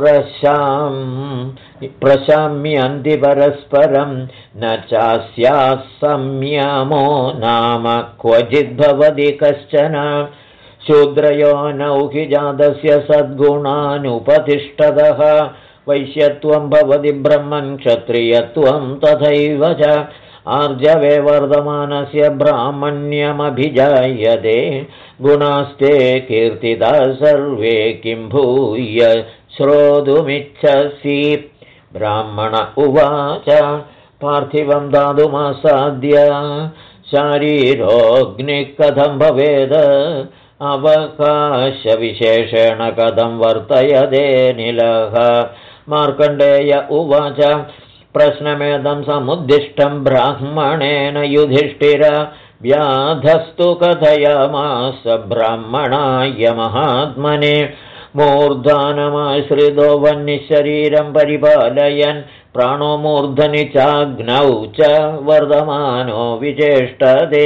प्रशाम्यन्ति परस्परं न चास्याः संयमो नाम क्वचिद्भवति कश्चन शूद्रयो नौहिजातस्य सद्गुणानुपतिष्ठतः वैश्यत्वं भवति ब्रह्मन् क्षत्रियत्वं तथैव च आर्जवे वर्धमानस्य ब्राह्मण्यमभिजायते गुणास्ते कीर्तिता सर्वे किं भूय श्रोतुमिच्छसि ब्राह्मण उवाच पार्थिवं दातुमासाद्य शारीरोऽग्निः कथं भवेद अवकाशविशेषेण कथं वर्तयते निलः मार्कण्डेय उवाच प्रश्नमेदं समुद्दिष्टं ब्राह्मणेन युधिष्ठिर व्याधस्तु कथयामास ब्राह्मणाय महात्मने मूर्धानमाश्रितो वह्निशरीरं परिपालयन् प्राणो मूर्धनि चाग्नौ च वर्धमानो विचेष्टते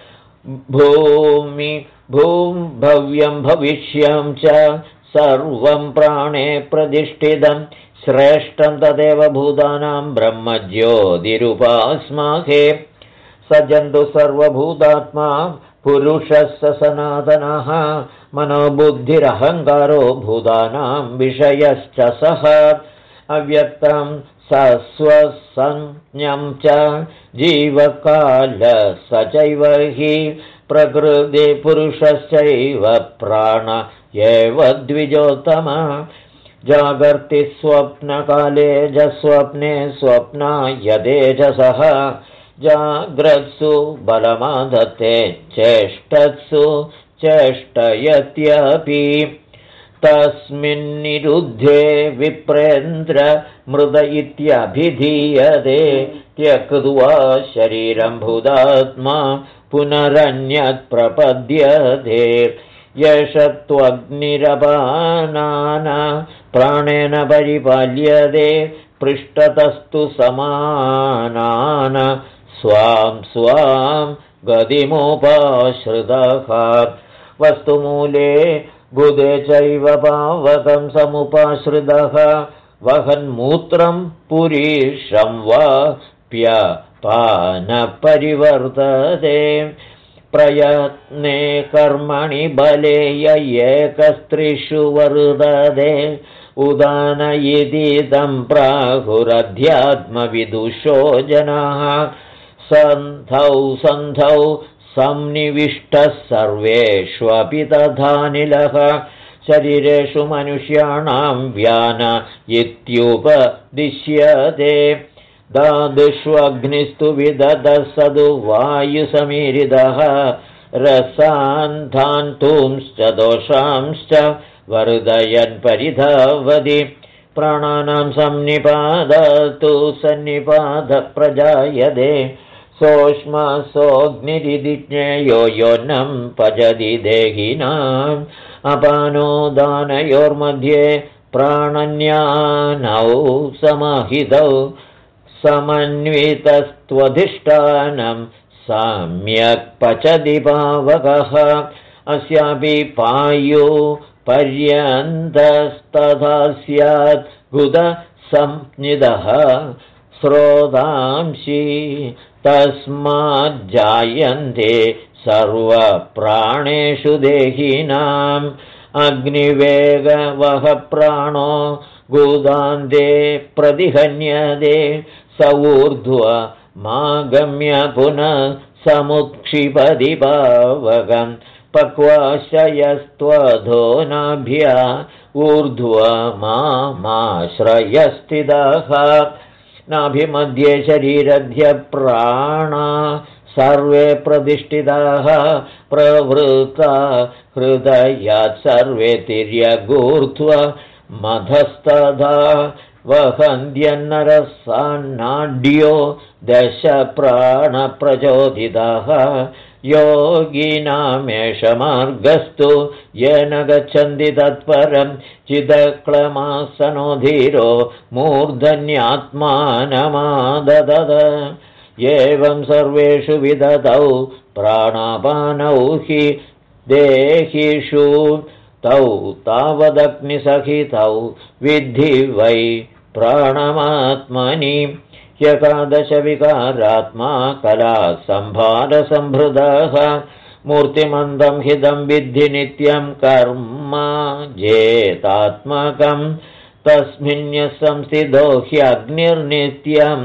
भव्यं भविष्यं च सर्वं प्राणे प्रतिष्ठितं श्रेष्ठं तदेव भूतानां ब्रह्मज्योतिरुपास्महे स जन्तु सर्वभूतात्मा पुरुषः स सनातनः मनोबुद्धिरहङ्कारो भूतानां विषयश्च सः अव्यक्तं सस्वसंज्ञं च जीवकाल स चैव हि प्रकृतिपुरुषश्चैव प्राण एव द्विजोत्तम जागर्ति स्वप्नकाले च स्वप्ने स्वप्नायतेजसः जाग्रत्सु बलमादत्ते चेष्टत्सु चेष्टयत्यपि तस्मिन्निरुद्धे विप्रेन्द्र मृद इत्यभिधीयते त्यक्त्वा शरीरं भूतात्मा पुनरन्यत् प्रपद्यते यश त्वग्निरपानान प्राणेन परिपाल्यते पृष्ठतस्तु समानान स्वां स्वां गतिमुपाश्रितः वस्तुमूले गुदे चैव पावकं समुपाश्रितः वहन्मूत्रं पुरीशं वा प्यपानपरिवर्तते प्रयत्ने कर्मणि बले य एकस्त्रिषु वर्तते उदान इदं प्राहुरध्यात्मविदुषो जनाः सन्धौ संनिविष्टः सर्वेष्वपि तथानिलः शरीरेषु मनुष्याणां व्यान इत्युपदिश्यते दादुष्वग्निस्तु विदधः सदु वायुसमीरितः रसान्धान्तुंश्च दोषांश्च वर्धयन् परिधावति प्राणानां सन्निपातस्तु सन्निपातः प्रजायते सोष्मासोऽग्निरिति ज्ञेयो योन्नं पचति देहिनाम् अपानो दानयोर्मध्ये प्राणन्यानौ समाहितौ समन्वितस्त्वधिष्ठानं सम्यक् पचति पावकः अस्यापि पायु पर्यन्तस्तथा स्यात् गुदसंज्ञितः स्रोतांसि तस्माज्जायन्ते सर्वप्राणेषु देहिनाम् अग्निवेगवः प्राणो गुदान्ते प्रतिहन्यते स ऊर्ध्वमागम्य पुनः समुत्क्षिपति पावकम् पक्वाशयस्त्वधो नाभ्या ऊर्ध्वमाश्रयस्थितः नाभिमध्ये शरीरध्य प्राणा सर्वे प्रतिष्ठिताः प्रवृत्ता हृदयात् सर्वे तिर्यगूर्ध्व मधस्तथा वहन्त्यन्नरसान्नाड्यो दश प्राणप्रचोदिताः योगिनामेष मार्गस्तु येन गच्छन्ति तत्परं चिदक्लमासनो धीरो मूर्धन्यात्मानमाददद एवं सर्वेषु विदतौ प्राणापानौ हि देहिषु तौ तावदग्निसहितौ विद्धि वै प्राणमात्मनि एकादशविकारात्मा कलासम्भारसम्भृतः मूर्तिमन्दं हिदं विद्धि नित्यं कर्म जेतात्मकं तस्मिन् संस्थितो ह्यग्निर्नित्यं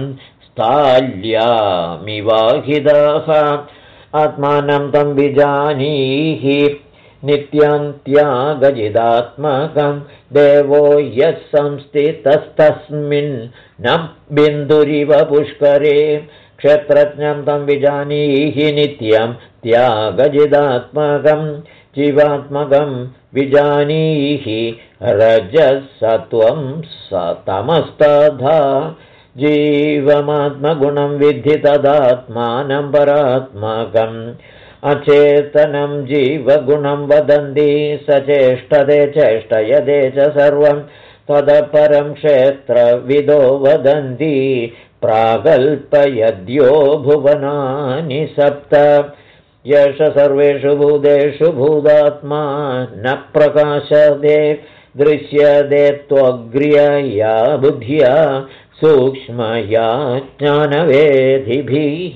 स्थाल्यामिवाहितः आत्मानं तं विजानीहि नित्यं त्यागजिदात्मकं देवो यः संस्थितस्तस्मिन् न बिन्दुरिव पुष्करे क्षेत्रज्ञं तं विजानीहि नित्यं त्यागजिदात्मकं जीवात्मकं विजानीहि रजसत्वं सतमस्तथा जीवमात्मगुणं विद्धि तदात्मानं परात्मकम् अचेतनं जीवगुणं वदन्ति सचेष्टते चेष्टयते च सर्वं तदपरं क्षेत्रविदो वदन्ति प्रागल्पयद्यो भुवनानि सप्त यश सर्वेषु भूतेषु भूतात्मा न प्रकाशते दृश्यते त्वग्र्यया बुद्ध्या सूक्ष्मया ज्ञानवेदिभिः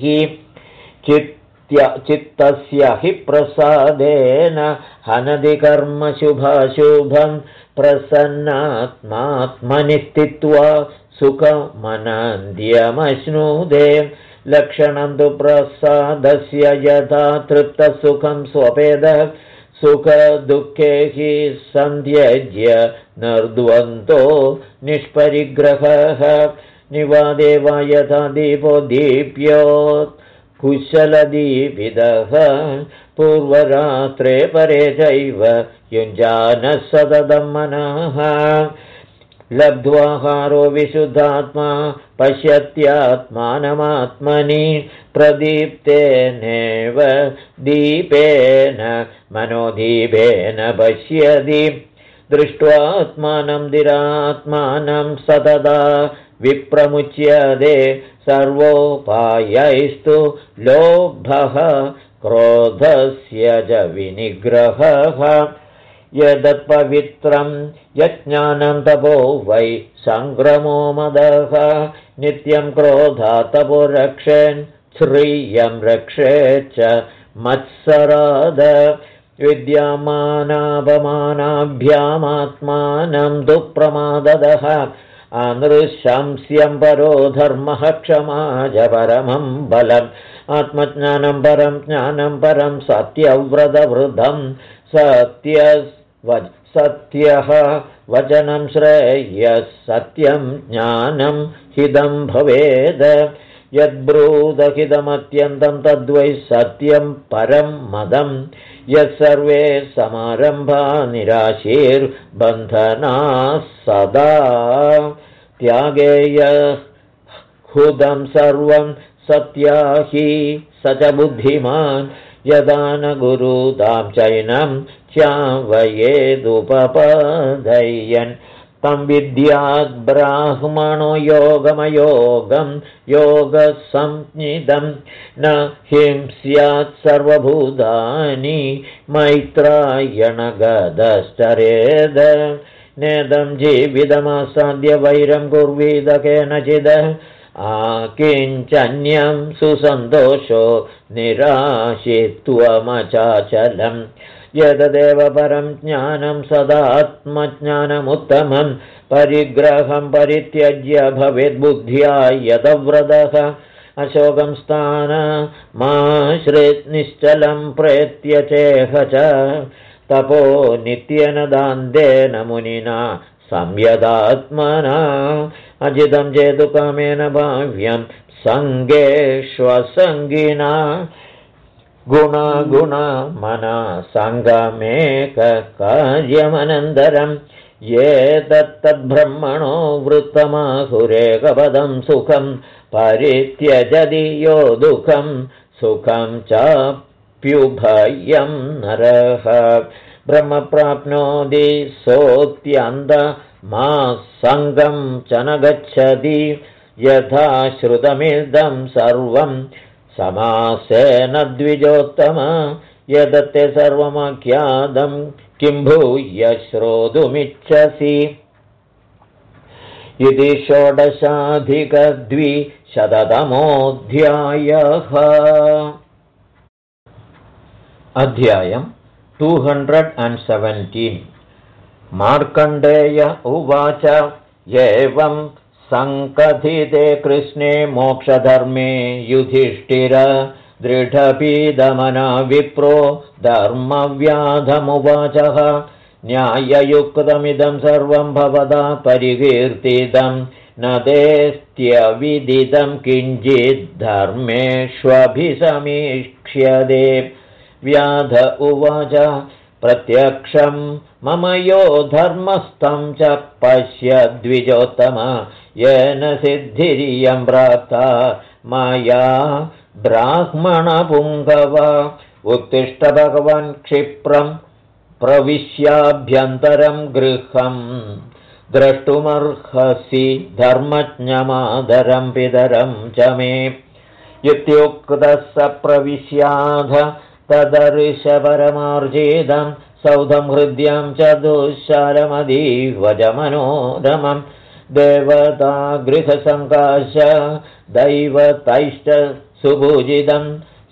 चित्तस्य हि प्रसादेन हनदि कर्म शुभाशुभं प्रसन्नात्मात्मनि स्थित्वा सुखमनन्द्यमश्नुते लक्षणं तु प्रसादस्य यथा तृप्तसुखं स्वपेदः सुखदुःखे हि सन्त्यज्य निर्द्वन्द्वो निष्परिग्रहः निवादे वा यथा दीपो दीप्योत् कुशलदीपितः पूर्वरात्रे परे चैव युञ्जानः सततं मनः लब्ध्वाहारो विशुद्धात्मा पश्यत्यात्मानमात्मनि प्रदीप्तेनेव दीपेन मनोदीपेन पश्यति दृष्ट्वात्मानं दिरात्मानं सतदा विप्रमुच्यते सर्वोपायैस्तु लोभः क्रोधस्य च विनिग्रहः यदत्पवित्रं यज्ञानं तपो वै सङ्ग्रमो मदः नित्यं क्रोधात् तपो रक्षेन् श्रियं रक्षेत् च मत्सराद विद्यमानापमानाभ्यामात्मानं दुःप्रमाददः अनृशंस्यं परो धर्मः क्षमा च परमं बलम् आत्मज्ञानं परं ज्ञानं परं सत्यव्रतवृद्धं सत्यः वचनं श्रेयः सत्यं ज्ञानं हिदं भवेद यद्ब्रूदहिदमत्यन्तं तद्वै सत्यं परं मदं यत्सर्वे समारम्भा निराशीर्बन्धनाः सदा त्यागेय हुदं सर्वं सत्याहि स च बुद्धिमान् यदा न गुरुदां चैनं च्यावयेदुपपदयन् तं विद्यात् ब्राह्मणो योगमयोगं योगसंज्ञितं न हिंस्यात् सर्वभूतानि मैत्रायणगदश्चरेद नेदं जीवितमासाद्य वैरं कुर्वीद केनचिद किञ्चन्यं सुसन्तोषो निराशित्वमचाचलं यतदेव परं ज्ञानं सदात्मज्ञानमुत्तमं परिग्रहं परित्यज्य भवेद्बुद्ध्या यतव्रतः अशोकं स्थानमाश्रित् निश्चलं प्रेत्य चेह च तपो नित्येन दान्तेन मुनिना संयदात्मना अजितं चेतुकामेन भाव्यं सङ्गेष्वसङ्गिना गुणगुणमना सङ्गमेककार्यमनन्तरं ये तत्तद्ब्रह्मणो वृत्तमाहुरेकपदं सुखं परित्यजति यो दुःखं सुखं चाप्युभयं नरः ब्रह्म प्राप्नोति सोऽत्यन्तमा सङ्गं च न गच्छति यथा श्रुतमिदं सर्वं समासेन द्विजोत्तम यदत्ते सर्वमख्यातं किं भूय श्रोतुमिच्छसि इति 16,200तमोऽध्यायः अध्यायम् 217 मार्कण्डेय उवाच एवं सङ्कथिते कृष्णे मोक्षधर्मे युधिष्ठिर दृढपीदमना विप्रो धर्मव्याधमुवाचः न्याययुक्तमिदं सर्वं भवदा परिकीर्तितं न तेऽस्त्यविदितं किञ्चिद्धर्मेष्वभिसमीक्ष्यते व्याध उवाच प्रत्यक्षं मम यो धर्मस्थं च पश्य द्विजोत्तम येन सिद्धिरियं प्राप्ता मया ब्राह्मणपुङ्गव उत्तिष्ठ भगवन् क्षिप्रं प्रविश्याभ्यन्तरं गृहं द्रष्टुमर्हसि धर्मज्ञमादरं पितरं च मे इत्युक्तः स प्रविश्याध तदर्शपरमार्जितं सौधं हृद्यं च दुःशालमधीवजमनोरमं देवता गृहसङ्काश दैवतैश्च सुपूजितं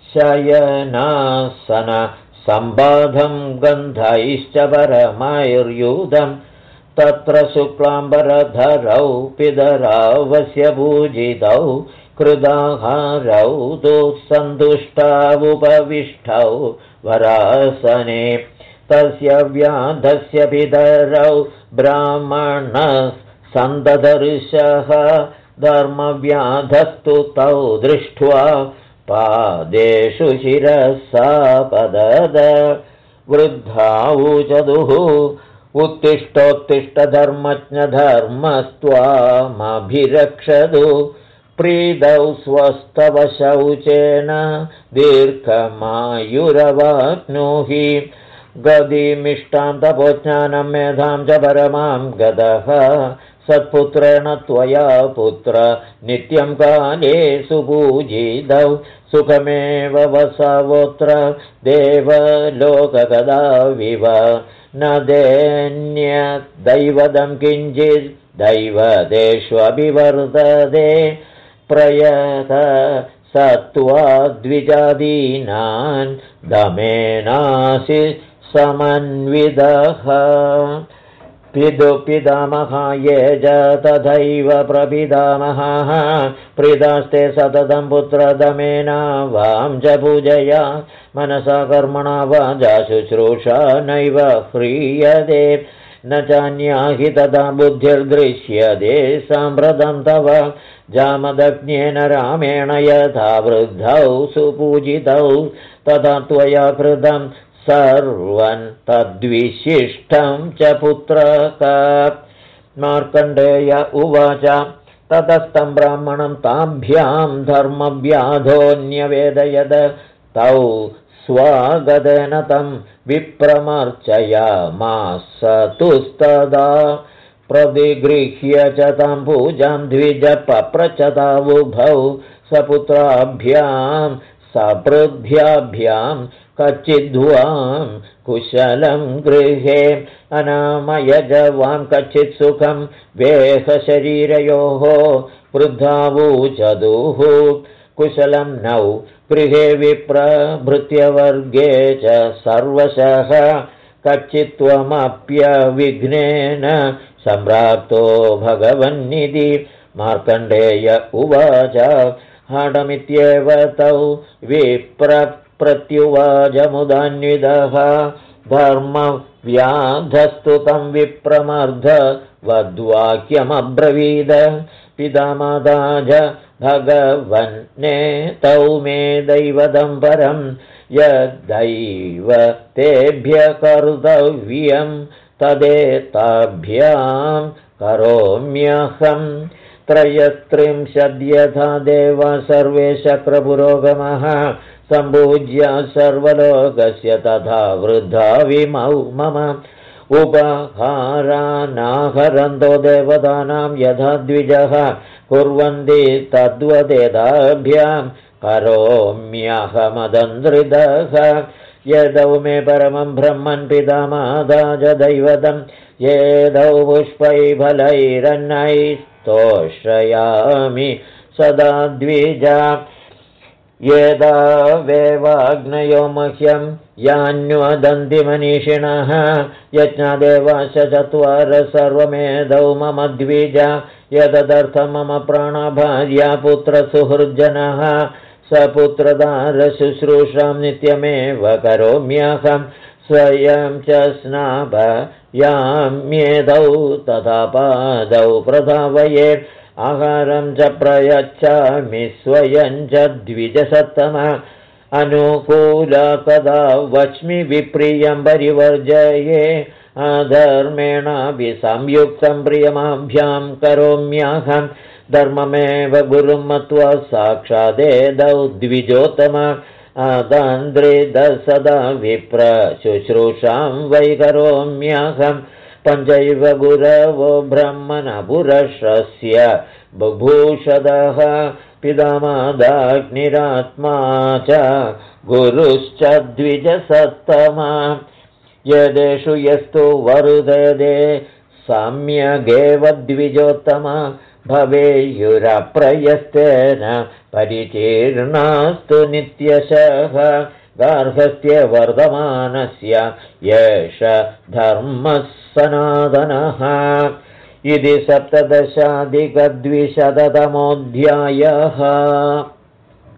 शयनासन सम्बाधं गन्धैश्च परमैर्युधं तत्र शुक्लाम्बरधरौ पितरावस्य पूजितौ कृदाहारौ तु सन्तुष्टावुपविष्टौ वरासने तस्य व्याधस्य पितरौ ब्राह्मणः सन्ददर्शः धर्मव्याधस्तु तौ दृष्ट्वा पादेषु शिरसा पदद वृद्धावुचदुः उत्तिष्ठोत्तिष्ठ धर्मज्ञधर्मस्त्वामभिरक्षतु प्रीदौ स्वस्तव शौचेन दीर्घमायुरवाप्नुहि गतिमिष्टां तपोज्ञानं मेधां च परमां गतः सत्पुत्रेण त्वया पुत्र नित्यं काले सुपूजितौ सुखमेव वसवोऽत्र देवलोकगदाविव न देन्यदैवतं किञ्चित् दैवतेष्वभिवर्तते प्रयत सत्त्वाद्विजादीनान् दमेनासि समन्वितः पितुपितामहाये च तथैव प्रपितामहः प्रीतास्ते सततं पुत्रदमेना वां च पूजया मनसा कर्मणा वाचा शुश्रूषा नैव ह्रियते न चान्या हि तथा बुद्धिर्दृश्यते साम्प्रतं तव जामदग्न्येन रामेण यथा वृद्धौ सुपूजितौ तथा त्वया कृतं सर्वं तद्विशिष्टं च पुत्रक मार्कण्डेय उवाच ततस्तं ब्राह्मणं ताभ्यां धर्मव्याधोऽन्यवेदयद तौ स्वागतेन तं विप्रमर्चयामास तुस्तदा प्रतिगृह्य च तां पूजां द्विजपप्रचतावुभौ सपुत्राभ्यां सपृद्भ्याभ्यां कच्चिद्ध्वां कुशलं गृहे अनामयजवां कच्चित् सुखं वेहशरीरयोः वृद्धावूचदुः कुशलं नौ गृहे विप्रभृत्यवर्गे च सर्वशः कच्चित्त्वमप्यविघ्नेन सम्प्राप्तो भगवन्निधि मार्कण्डेय उवाच हाडमित्येव तौ विप्रत्युवाचमुदान्विदः धर्मव्याधस्तु तं विप्रमर्ध वद्वाक्यमब्रवीद पितामादाज भगवन्ने तौ मे दैवतं परं यद्दैव तेभ्य कर्तव्यं तदेताभ्यां करोम्यहम् त्रयस्त्रिंशद्यथा देव सर्वे शक्रपुरोगमः सम्पूज्य सर्वलोकस्य तथा वृद्धा विमौ मम उपहारानाहरन्तो देवतानां यथा द्विजः कुर्वन्ति तद्वदेताभ्यां करोम्यहमदन्द्रितः यदौ मे परमं ब्रह्मन् पितामादाज दैवतं येदौ पुष्पैफलैरन्नैस्तोषयामि सदा द्विजा यदा वेवाग्नयो मह्यं यान्वदन्ति मनीषिणः यज्ञादेवाश्च चत्वारः सर्वमेधौ मम द्विजा यदर्थं मम प्राणभार्या पुत्रसुहृज्जनः स पुत्रदारशुश्रूषां नित्यमेव करोम्यहं स्वयं च स्नापयाम्येदौ तथा पादौ प्रधावये आहारं च प्रयच्छामि स्वयं च द्विजसत्तमः अनुकूला कदा वच्मि विप्रियं परिवर्जये अधर्मेणापि संयुक्तं प्रियमाभ्यां करोम्यहं धर्ममेव गुरुं मत्वा साक्षादेदौ द्विजोत्तम अदन्द्रिद सदा विप्र शुश्रूषां वै करोम्यहं पञ्चैव गुरवो ब्रह्मणपुरस्य बुभूषदः पितामादाग्निरात्मा च गुरुश्च द्विजसत्तमा यदेषु यस्तु वरुदे सम्यगेव द्विजोत्तमा भवेयुरप्रयस्तेन परिचीर्णास्तु नित्यशः गार्हस्थ्य वर्धमानस्य येष धर्मः सनातनः इति 17अधिकद्विशततमोऽध्यायः।